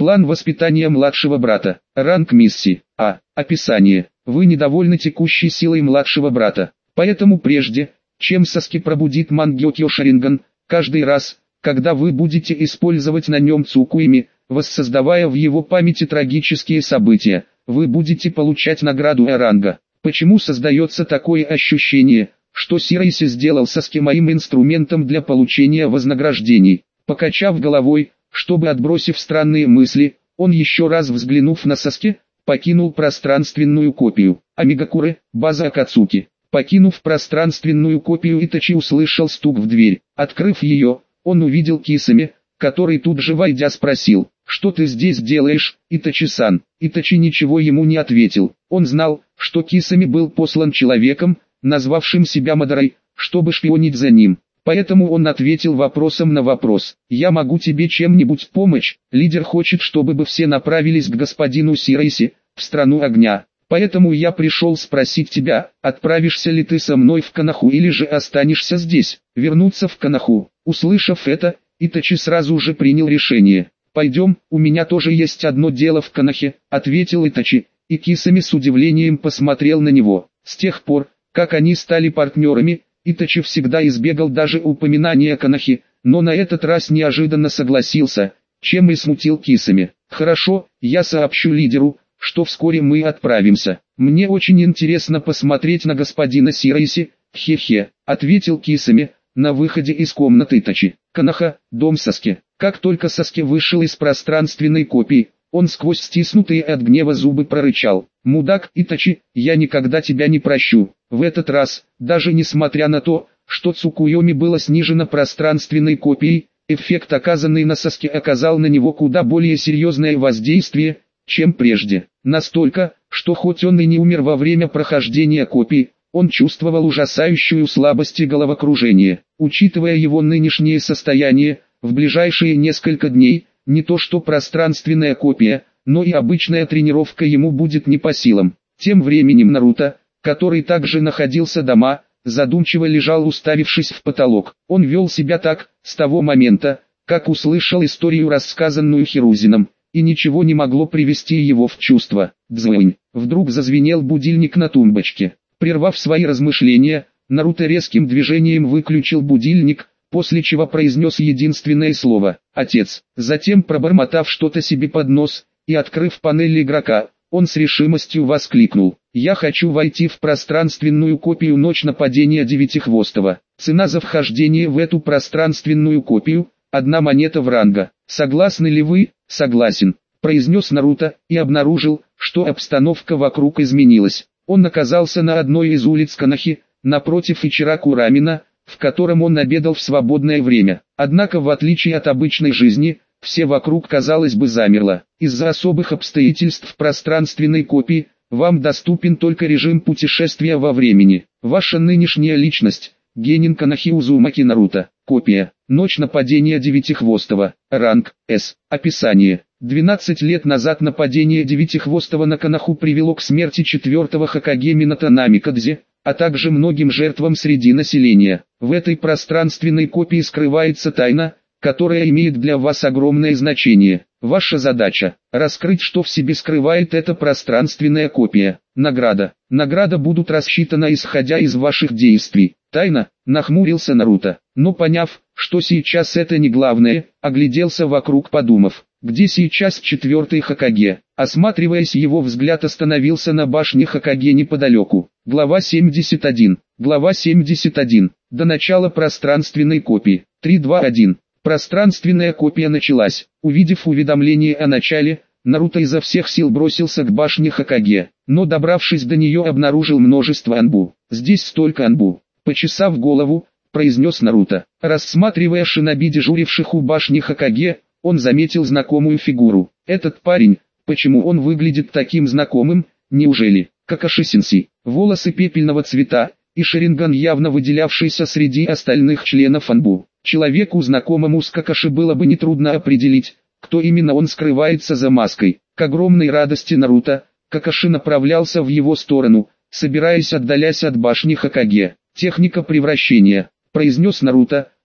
План воспитания младшего брата. Ранг миссии. А. Описание. Вы недовольны текущей силой младшего брата. Поэтому прежде, чем Саски пробудит Мангёкё Шаринган, каждый раз, когда вы будете использовать на нем Цукуеми, воссоздавая в его памяти трагические события, вы будете получать награду ранга. Почему создается такое ощущение, что Сирайси сделал Саски моим инструментом для получения вознаграждений? Покачав головой, чтобы отбросив странные мысли, он еще раз взглянув на Саски, покинул пространственную копию. Амигакуры, база Акацуки. Покинув пространственную копию, Итачи услышал стук в дверь. Открыв ее, он увидел Кисами, который тут же войдя спросил: «Что ты здесь делаешь, Итачи-сан?» Итачи ничего ему не ответил. Он знал, что Кисами был послан человеком, назвавшим себя Мадарой, чтобы шпионить за ним. Поэтому он ответил вопросом на вопрос. «Я могу тебе чем-нибудь помочь?» Лидер хочет, чтобы все направились к господину Сирайси, в страну огня. Поэтому я пришел спросить тебя, отправишься ли ты со мной в Канаху или же останешься здесь. Вернуться в Канаху. Услышав это, Итачи сразу же принял решение. «Пойдем, у меня тоже есть одно дело в Канахе», — ответил Итачи, и Кисами с удивлением посмотрел на него. С тех пор, как они стали партнерами, Итачи всегда избегал даже упоминания Канахи, но на этот раз неожиданно согласился, чем и смутил Кисами. «Хорошо, я сообщу лидеру, что вскоре мы отправимся. Мне очень интересно посмотреть на господина Сирайси, хе-хе», — ответил Кисами, на выходе из комнаты Итачи. Канаха, дом Саски. Как только Саски вышел из пространственной копии, он сквозь стиснутые от гнева зубы прорычал: «Мудак, Итачи, я никогда тебя не прощу». В этот раз, даже несмотря на то, что Цукуйоми было снижено пространственной копией, эффект, оказанный на Саски, оказал на него куда более серьезное воздействие, чем прежде. Настолько, что хоть он и не умер во время прохождения копии, он чувствовал ужасающую слабость и головокружение. Учитывая его нынешнее состояние, в ближайшие несколько дней, не то что пространственная копия, но и обычная тренировка ему будет не по силам. Тем временем Наруто, который также находился дома, задумчиво лежал, уставившись в потолок. Он вел себя так, с того момента, как услышал историю, рассказанную Хирузином, и ничего не могло привести его в чувство. Дзынь. Вдруг зазвенел будильник на тумбочке. Прервав свои размышления, Наруто резким движением выключил будильник, после чего произнес единственное слово «Отец». Затем, пробормотав что-то себе под нос и открыв панель игрока, он с решимостью воскликнул: «Я хочу войти в пространственную копию «Ночь нападения Девятихвостого». Цена за вхождение в эту пространственную копию – 1 монета в ранга. Согласны ли вы?» «Согласен», – произнес Наруто, и обнаружил, что обстановка вокруг изменилась. Он оказался на одной из улиц Канахи, напротив Ичираку Рамена, в котором он обедал в свободное время. Однако, в отличие от обычной жизни, все вокруг, казалось бы, замерло. Из-за особых обстоятельств пространственной копии, вам доступен только режим путешествия во времени. Ваша нынешняя личность – Генин Канахи Узумаки Наруто. Копия. Ночь нападения Девятихвостого. Ранг С. Описание. 12 лет назад нападение Девятихвостого на Канаху привело к смерти 4-го Хокаге Минато Намикадзе, а также многим жертвам среди населения. В этой пространственной копии скрывается тайна, которая имеет для вас огромное значение. Ваша задача – раскрыть, что в себе скрывает эта пространственная копия. Награда. Награда будут рассчитана исходя из ваших действий. Тайна, нахмурился Наруто, но поняв, что сейчас это не главное, огляделся вокруг, подумав: где сейчас 4-й Хокаге? Осматриваясь, его взгляд остановился на башне Хокаге неподалеку. Глава 71. Глава 71. До начала пространственной копии. 3.2.1. Пространственная копия началась. Увидев уведомление о начале, Наруто изо всех сил бросился к башне Хокаге, но добравшись до нее, обнаружил множество анбу. Здесь столько анбу. Почесав голову, произнес Наруто. Рассматривая шиноби, дежуривших у башни Хокаге, он заметил знакомую фигуру. Этот парень, почему он выглядит таким знакомым, неужели Какаши-сенсей? Волосы пепельного цвета, и Шаринган, явно выделявшийся среди остальных членов анбу. Человеку, знакомому с Какаши, было бы нетрудно определить, кто именно он скрывается за маской. К огромной радости Наруто, Какаши направлялся в его сторону, собираясь отдалясь от башни Хокаге. «Техника превращения», — произнес Наруто,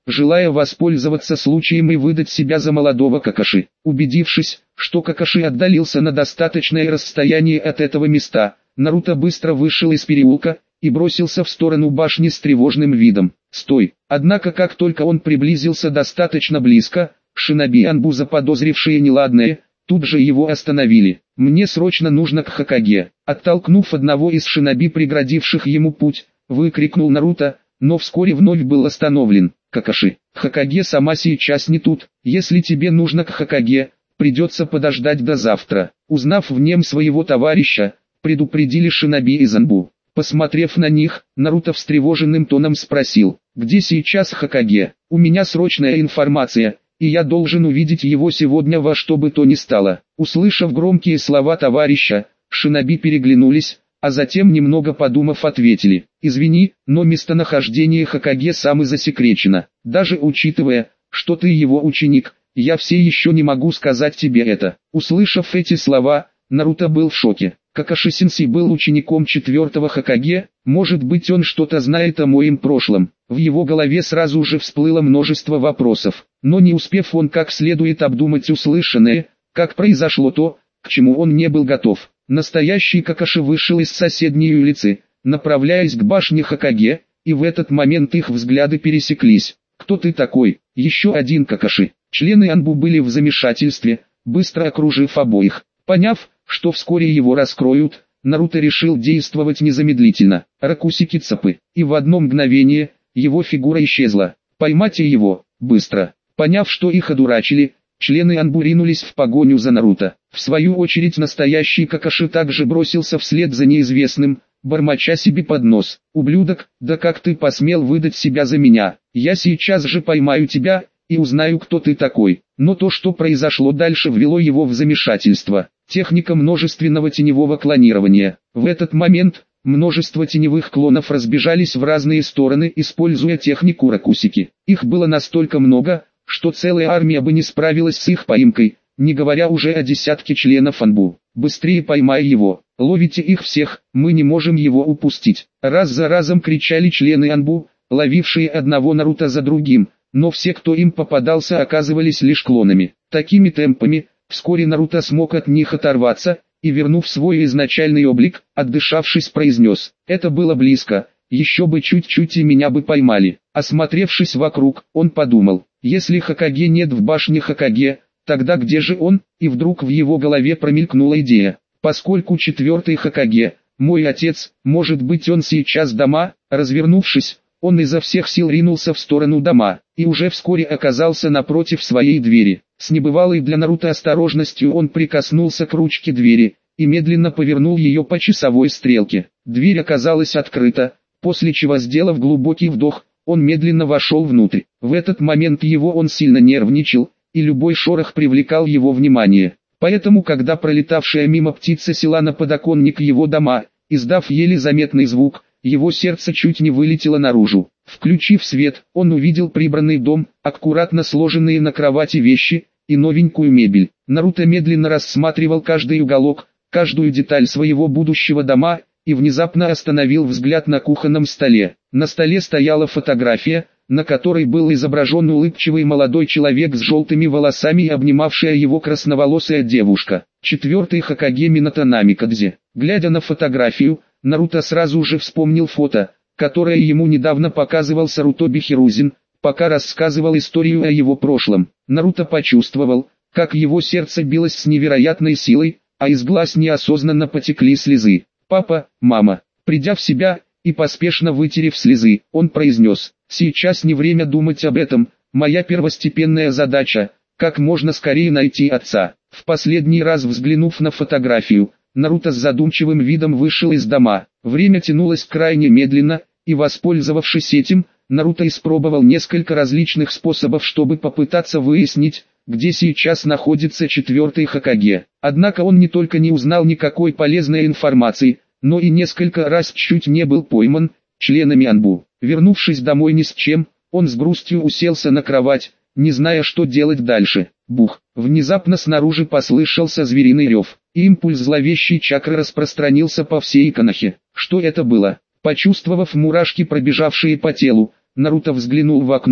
желая воспользоваться случаем и выдать себя за молодого Какаши. Убедившись, что Какаши отдалился на достаточное расстояние от этого места, Наруто быстро вышел из переулка и бросился в сторону башни с тревожным видом. «Стой!» Однако как только он приблизился достаточно близко, шиноби Анбу, заподозрившие неладное, тут же его остановили. «Мне срочно нужно к Хокаге!» Оттолкнув одного из шиноби, преградивших ему путь, выкрикнул Наруто, но вскоре вновь был остановлен. «Какаши, Хокаге сама сейчас не тут. Если тебе нужно к Хокаге, придется подождать до завтра». Узнав в нем своего товарища, предупредили шиноби из Анбу. Посмотрев на них, Наруто встревоженным тоном спросил: «Где сейчас Хокаге? У меня срочная информация, и я должен увидеть его сегодня во что бы то ни стало». Услышав громкие слова товарища, шиноби переглянулись, а затем, немного подумав, ответили: «Извини, но местонахождение Хокаге самое засекречено. Даже учитывая, что ты его ученик, я все еще не могу сказать тебе это». Услышав эти слова, Наруто был в шоке. Какаши-сенсей был учеником 4-го Хокаге, может быть, он что-то знает о моем прошлом. В его голове сразу же всплыло множество вопросов, но не успев он как следует обдумать услышанное, как произошло то, к чему он не был готов. Настоящий Какаши вышел из соседней улицы, направляясь к башне Хокаге, и в этот момент их взгляды пересеклись. «Кто ты такой?» Еще один Какаши. Члены Анбу были в замешательстве, быстро окружив обоих. Поняв, что вскоре его раскроют, Наруто решил действовать незамедлительно. Ракусики цапы, и в одно мгновение его фигура исчезла. «Поймайте его, быстро!» Поняв, что их одурачили, члены Анбу ринулись в погоню за Наруто. В свою очередь настоящий Какаши также бросился вслед за неизвестным, бормоча себе под нос: «Ублюдок, да как ты посмел выдать себя за меня? Я сейчас же поймаю тебя и узнаю, кто ты такой». Но то, что произошло дальше, ввело его в замешательство. Техника множественного теневого клонирования. В этот момент множество теневых клонов разбежались в разные стороны, используя технику Ракусики. Их было настолько много, что целая армия бы не справилась с их поимкой, не говоря уже о десятке членов Анбу. «Быстрее поймай его! Ловите их всех, мы не можем его упустить!» Раз за разом кричали члены Анбу, ловившие одного Наруто за другим, но все, кто им попадался, оказывались лишь клонами. Такими темпами, вскоре Наруто смог от них оторваться, и, вернув свой изначальный облик, отдышавшись, произнес: «Это было близко, еще бы чуть-чуть и меня бы поймали». Осмотревшись вокруг, он подумал: если Хокаге нет в башне Хокаге, тогда где же он? И вдруг в его голове промелькнула идея: поскольку 4-й Хокаге, мой отец, может быть, он сейчас дома. Развернувшись, он изо всех сил ринулся в сторону дома, и уже вскоре оказался напротив своей двери. С небывалой для Наруто осторожностью он прикоснулся к ручке двери, и медленно повернул ее по часовой стрелке. Дверь оказалась открыта, после чего, сделав глубокий вдох, он медленно вошел внутрь. В этот момент он сильно нервничал, и любой шорох привлекал его внимание. Поэтому, когда пролетавшая мимо птица села на подоконник его дома, издав еле заметный звук, его сердце чуть не вылетело наружу. Включив свет, он увидел прибранный дом, аккуратно сложенные на кровати вещи и новенькую мебель. Наруто медленно рассматривал каждый уголок, каждую деталь своего будущего дома, и внезапно остановил взгляд на кухонном столе. На столе стояла фотография, на которой был изображен улыбчивый молодой человек с желтыми волосами и обнимавшая его красноволосая девушка. 4-й Хокаге Минато Намикадзе. Глядя на фотографию, Наруто сразу же вспомнил фото, которое ему недавно показывал Сарутоби Хирузин, пока рассказывал историю о его прошлом. Наруто почувствовал, как его сердце билось с невероятной силой, а из глаз неосознанно потекли слезы. «Папа, мама». Придя в себя и поспешно вытерев слезы, он произнес: «Сейчас не время думать об этом, моя первостепенная задача – как можно скорее найти отца». В последний раз взглянув на фотографию, Наруто с задумчивым видом вышел из дома. Время тянулось крайне медленно, и, воспользовавшись этим, Наруто испробовал несколько различных способов, чтобы попытаться выяснить, где сейчас находится 4-й Хокаге. Однако он не только не узнал никакой полезной информации, но и несколько раз чуть не был пойман членами Анбу. Вернувшись домой ни с чем, он с грустью уселся на кровать, не зная, что делать дальше. Бух! Внезапно снаружи послышался звериный рев, и импульс зловещей чакры распространился по всей Конохе. Что это было? Почувствовав мурашки, пробежавшие по телу, Наруто взглянул в окно,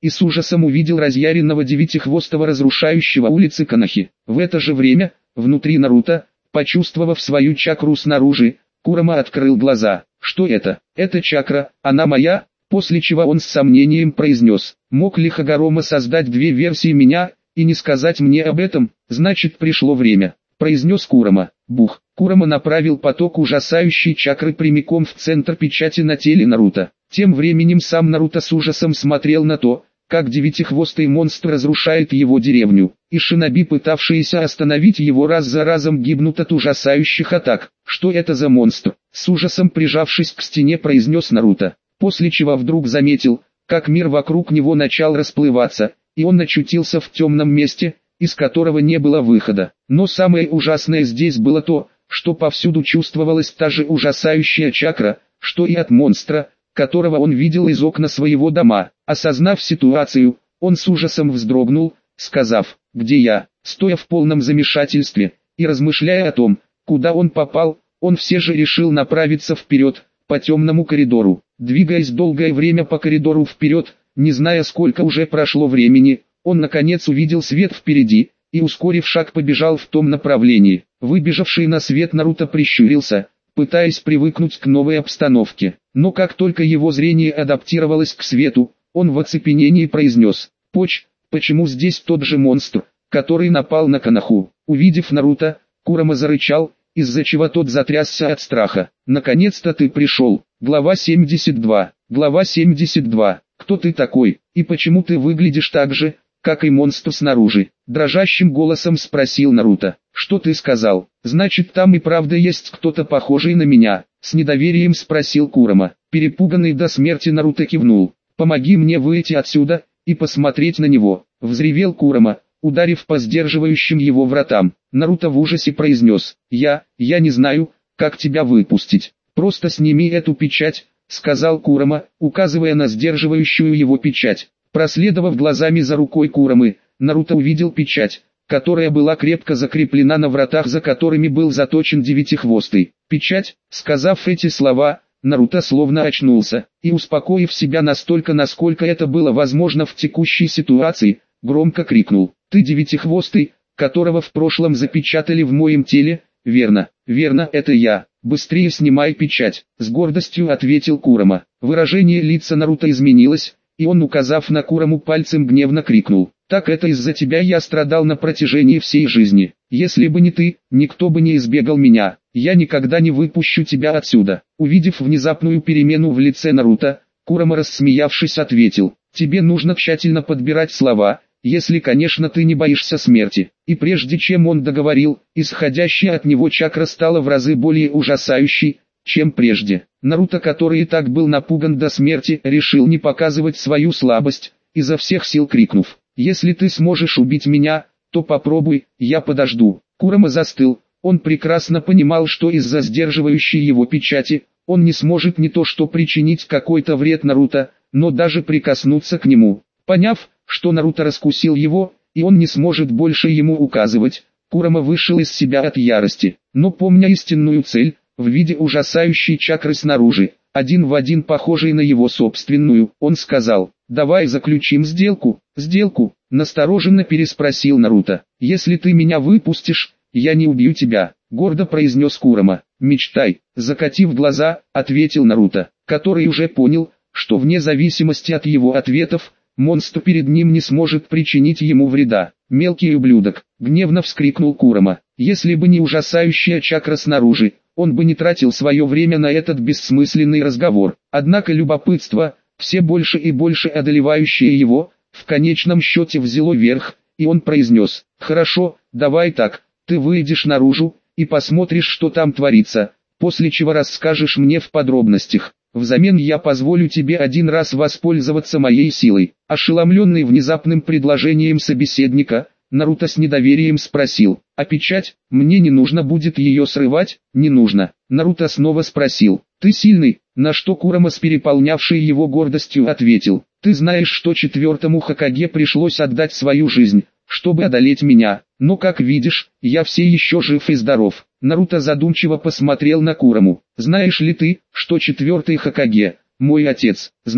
и с ужасом увидел разъяренного девятихвостого разрушающего улицы Конохи. В это же время, внутри Наруто, почувствовав свою чакру снаружи, Курама открыл глаза. Что это? Это чакра, она моя? После чего он с сомнением произнес: мог ли Хагорома создать две версии меня, и не сказать мне об этом? Значит, пришло время, произнес Курама. Бух! Курама направил поток ужасающей чакры прямиком в центр печати на теле Наруто. Тем временем сам Наруто с ужасом смотрел на то, как девятихвостый монстр разрушает его деревню, и шиноби, пытавшиеся остановить его, раз за разом гибнут от ужасающих атак. Что это за монстр? С ужасом прижавшись к стене, произнес Наруто, после чего вдруг заметил, как мир вокруг него начал расплываться, и он очутился в темном месте, из которого не было выхода. Но самое ужасное здесь было то, что повсюду чувствовалась та же ужасающая чакра, что и от монстра, которого он видел из окна своего дома. Осознав ситуацию, он с ужасом вздрогнул, сказав: «Где я?». Стоя в полном замешательстве и размышляя о том, куда он попал, он все же решил направиться вперед, по темному коридору. Двигаясь долгое время по коридору вперед, не зная, сколько уже прошло времени, он наконец увидел свет впереди, и, ускорив шаг, побежал в том направлении. Выбежавший на свет Наруто прищурился, пытаясь привыкнуть к новой обстановке. Но как только его зрение адаптировалось к свету, он в оцепенении произнес: почему здесь тот же монстр, который напал на Коноху?» Увидев Наруто, Курама зарычал, из-за чего тот затрясся от страха. «Наконец-то ты пришел». Глава 72. Глава 72. «Кто ты такой, и почему ты выглядишь так же, как и монстр снаружи?» Дрожащим голосом спросил Наруто. «Что ты сказал? Значит, там и правда есть кто-то похожий на меня?» С недоверием спросил Курама. Перепуганный до смерти Наруто кивнул. «Помоги мне выйти отсюда и посмотреть на него», — взревел Курама, ударив по сдерживающим его вратам. Наруто в ужасе произнес: я не знаю, как тебя выпустить. Просто сними эту печать», — сказал Курама, указывая на сдерживающую его печать. Проследовав глазами за рукой Курамы, Наруто увидел печать, которая была крепко закреплена на вратах, за которыми был заточен девятихвостый. «Печать», сказав эти слова, Наруто словно очнулся, и, успокоив себя настолько, насколько это было возможно в текущей ситуации, громко крикнул: «Ты девятихвостый, которого в прошлом запечатали в моем теле?» «Верно, это я. Быстрее снимай печать», — с гордостью ответил Курама. Выражение лица Наруто изменилось, и он, указав на Кураму пальцем, гневно крикнул: «Так это из-за тебя я страдал на протяжении всей жизни. Если бы не ты, никто бы не избегал меня. Я никогда не выпущу тебя отсюда». Увидев внезапную перемену в лице Наруто, Курама, рассмеявшись, ответил: «Тебе нужно тщательно подбирать слова, если, конечно, ты не боишься смерти». И прежде чем он договорил, исходящая от него чакра стала в разы более ужасающей, чем прежде. Наруто, который и так был напуган до смерти, решил не показывать свою слабость, изо всех сил крикнув: «Если ты сможешь убить меня, то попробуй, я подожду». Курама застыл, он прекрасно понимал, что из-за сдерживающей его печати, он не сможет не то что причинить какой-то вред Наруто, но даже прикоснуться к нему. Поняв, что Наруто раскусил его, и он не сможет больше ему указывать, Курама вышел из себя от ярости, но помня истинную цель, в виде ужасающей чакры снаружи, один в один похожей на его собственную, он сказал: «Давай заключим сделку». «Сделку?» — настороженно переспросил Наруто. «Если ты меня выпустишь, я не убью тебя», — гордо произнес Курама. «Мечтай», — закатив глаза, ответил Наруто, который уже понял, что вне зависимости от его ответов, монстр перед ним не сможет причинить ему вреда. «Мелкий ублюдок!» — гневно вскрикнул Курама. Если бы не ужасающая чакра снаружи, он бы не тратил свое время на этот бессмысленный разговор. Однако любопытство, все больше и больше одолевающее его, в конечном счете взяло верх, и он произнес: «Хорошо, давай так, ты выйдешь наружу, и посмотришь, что там творится, после чего расскажешь мне в подробностях. Взамен я позволю тебе один раз воспользоваться моей силой». Ошеломленный внезапным предложением собеседника, Наруто с недоверием спросил: «А печать? Мне не нужно будет ее срывать?» «Не нужно». Наруто снова спросил: «Ты сильный?» На что Курама, с переполнявшей его гордостью, ответил: «Ты знаешь, что четвертому Хокаге пришлось отдать свою жизнь, чтобы одолеть меня, но, как видишь, я все еще жив и здоров». Наруто задумчиво посмотрел на Кураму. «Знаешь ли ты, что четвертый Хокаге, мой отец?» «Знаю»,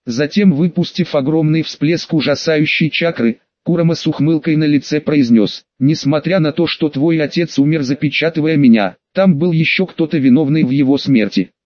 Затем, выпустив огромный всплеск ужасающей чакры, Курама с ухмылкой на лице произнес: «Несмотря на то, что твой отец умер, запечатывая меня, там был еще кто-то, виновный в его смерти.